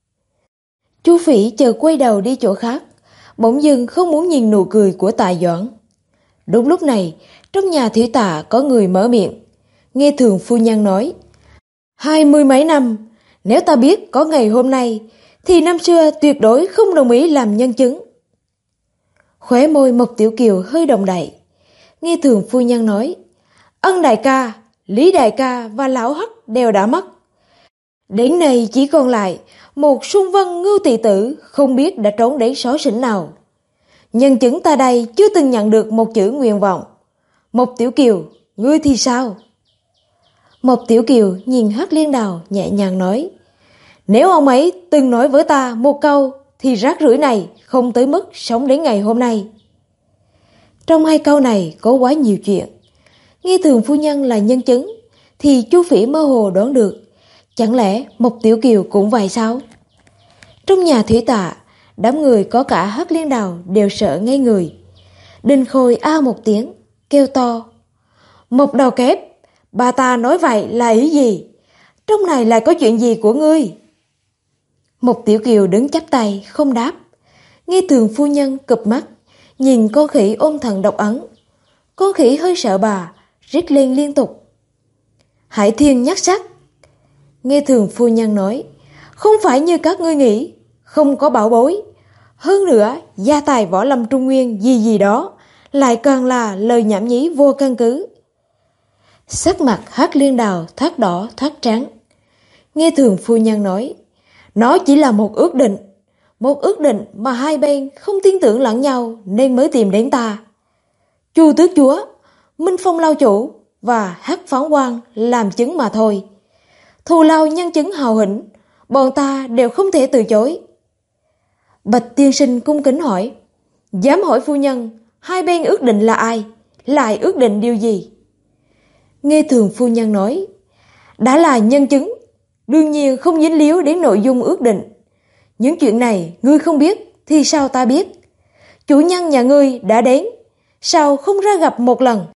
Chu Phỉ chợt quay đầu đi chỗ khác, bỗng dưng không muốn nhìn nụ cười của Tài Doãn. Đúng lúc này, trong nhà thủy tạ có người mở miệng. Nghe Thường phu nhân nói: 20 mấy năm, nếu ta biết có ngày hôm nay, thì năm xưa tuyệt đối không đồng ý làm nhân chứng. Khóe môi Mộc Tiểu Kiều hơi động đậy. Nghe Thường phu nhân nói: Ân đại ca, Lý đại ca và lão Hắc đều đã mất. Đến nay chỉ còn lại một Xuân Vân Ngưu tỷ tử không biết đã trốn đến xó xỉnh nào. Nhân chứng ta đây chưa từng nhận được một chữ nguyện vọng. Mộc Tiểu Kiều, ngươi thì sao? Mộc Tiểu Kiều nhìn Hắc Liên Đào nhẹ nhàng nói: Nếu ông ấy từng nói với ta một câu thì rác rưởi này không tới mức sống đến ngày hôm nay. Trong hai câu này có quá nhiều chuyện. Nghe Thường phu nhân là nhân chứng thì Chu Phỉ mơ hồ đoán được, chẳng lẽ Mộc Tiểu Kiều cũng vậy sao? Trong nhà thủy tạ, đám người có cả Hắc Liên Đào đều sợ ngây người. Đinh Khôi a một tiếng, kêu to: Mộc đầu kép, bà ta nói vậy là ý gì? Trong này lại có chuyện gì của ngươi? Mộc Tiểu Kiều đứng chắp tay không đáp. Nghe Thường phu nhân cụp mắt, nhìn con khỉ ôm thần độc ấn. Con khỉ hơi sợ bà, rít lên liên tục. Hải Thiên nhắc sắc. Nghe Thường phu nhân nói: Không phải như các ngươi nghĩ, không có bảo bối. Hơn nữa, gia tài võ lâm trung nguyên gì gì đó, lại càng là lời nhảm nhí vô căn cứ. Sắc mặt Hắc Liên Đào thoát đỏ thoát trắng. Nghe Thường phu nhân nói: Nó chỉ là một ước định mà hai bên không tin tưởng lẫn nhau nên mới tìm đến ta. Chu tước chúa, Minh Phong lao chủ và Hắc phán quan làm chứng mà thôi. Thù lao nhân chứng hào hĩnh, bọn ta đều không thể từ chối. Bạch tiên sinh cung kính hỏi: Dám hỏi phu nhân, hai bên ước định là ai? Lại ước định điều gì? Nghe Thường phu nhân nói: Đã là nhân chứng, đương nhiên không dính líu đến nội dung ước định. Những chuyện này ngươi không biết thì sao ta biết? Chủ nhân nhà ngươi đã đến, sao không ra gặp một lần?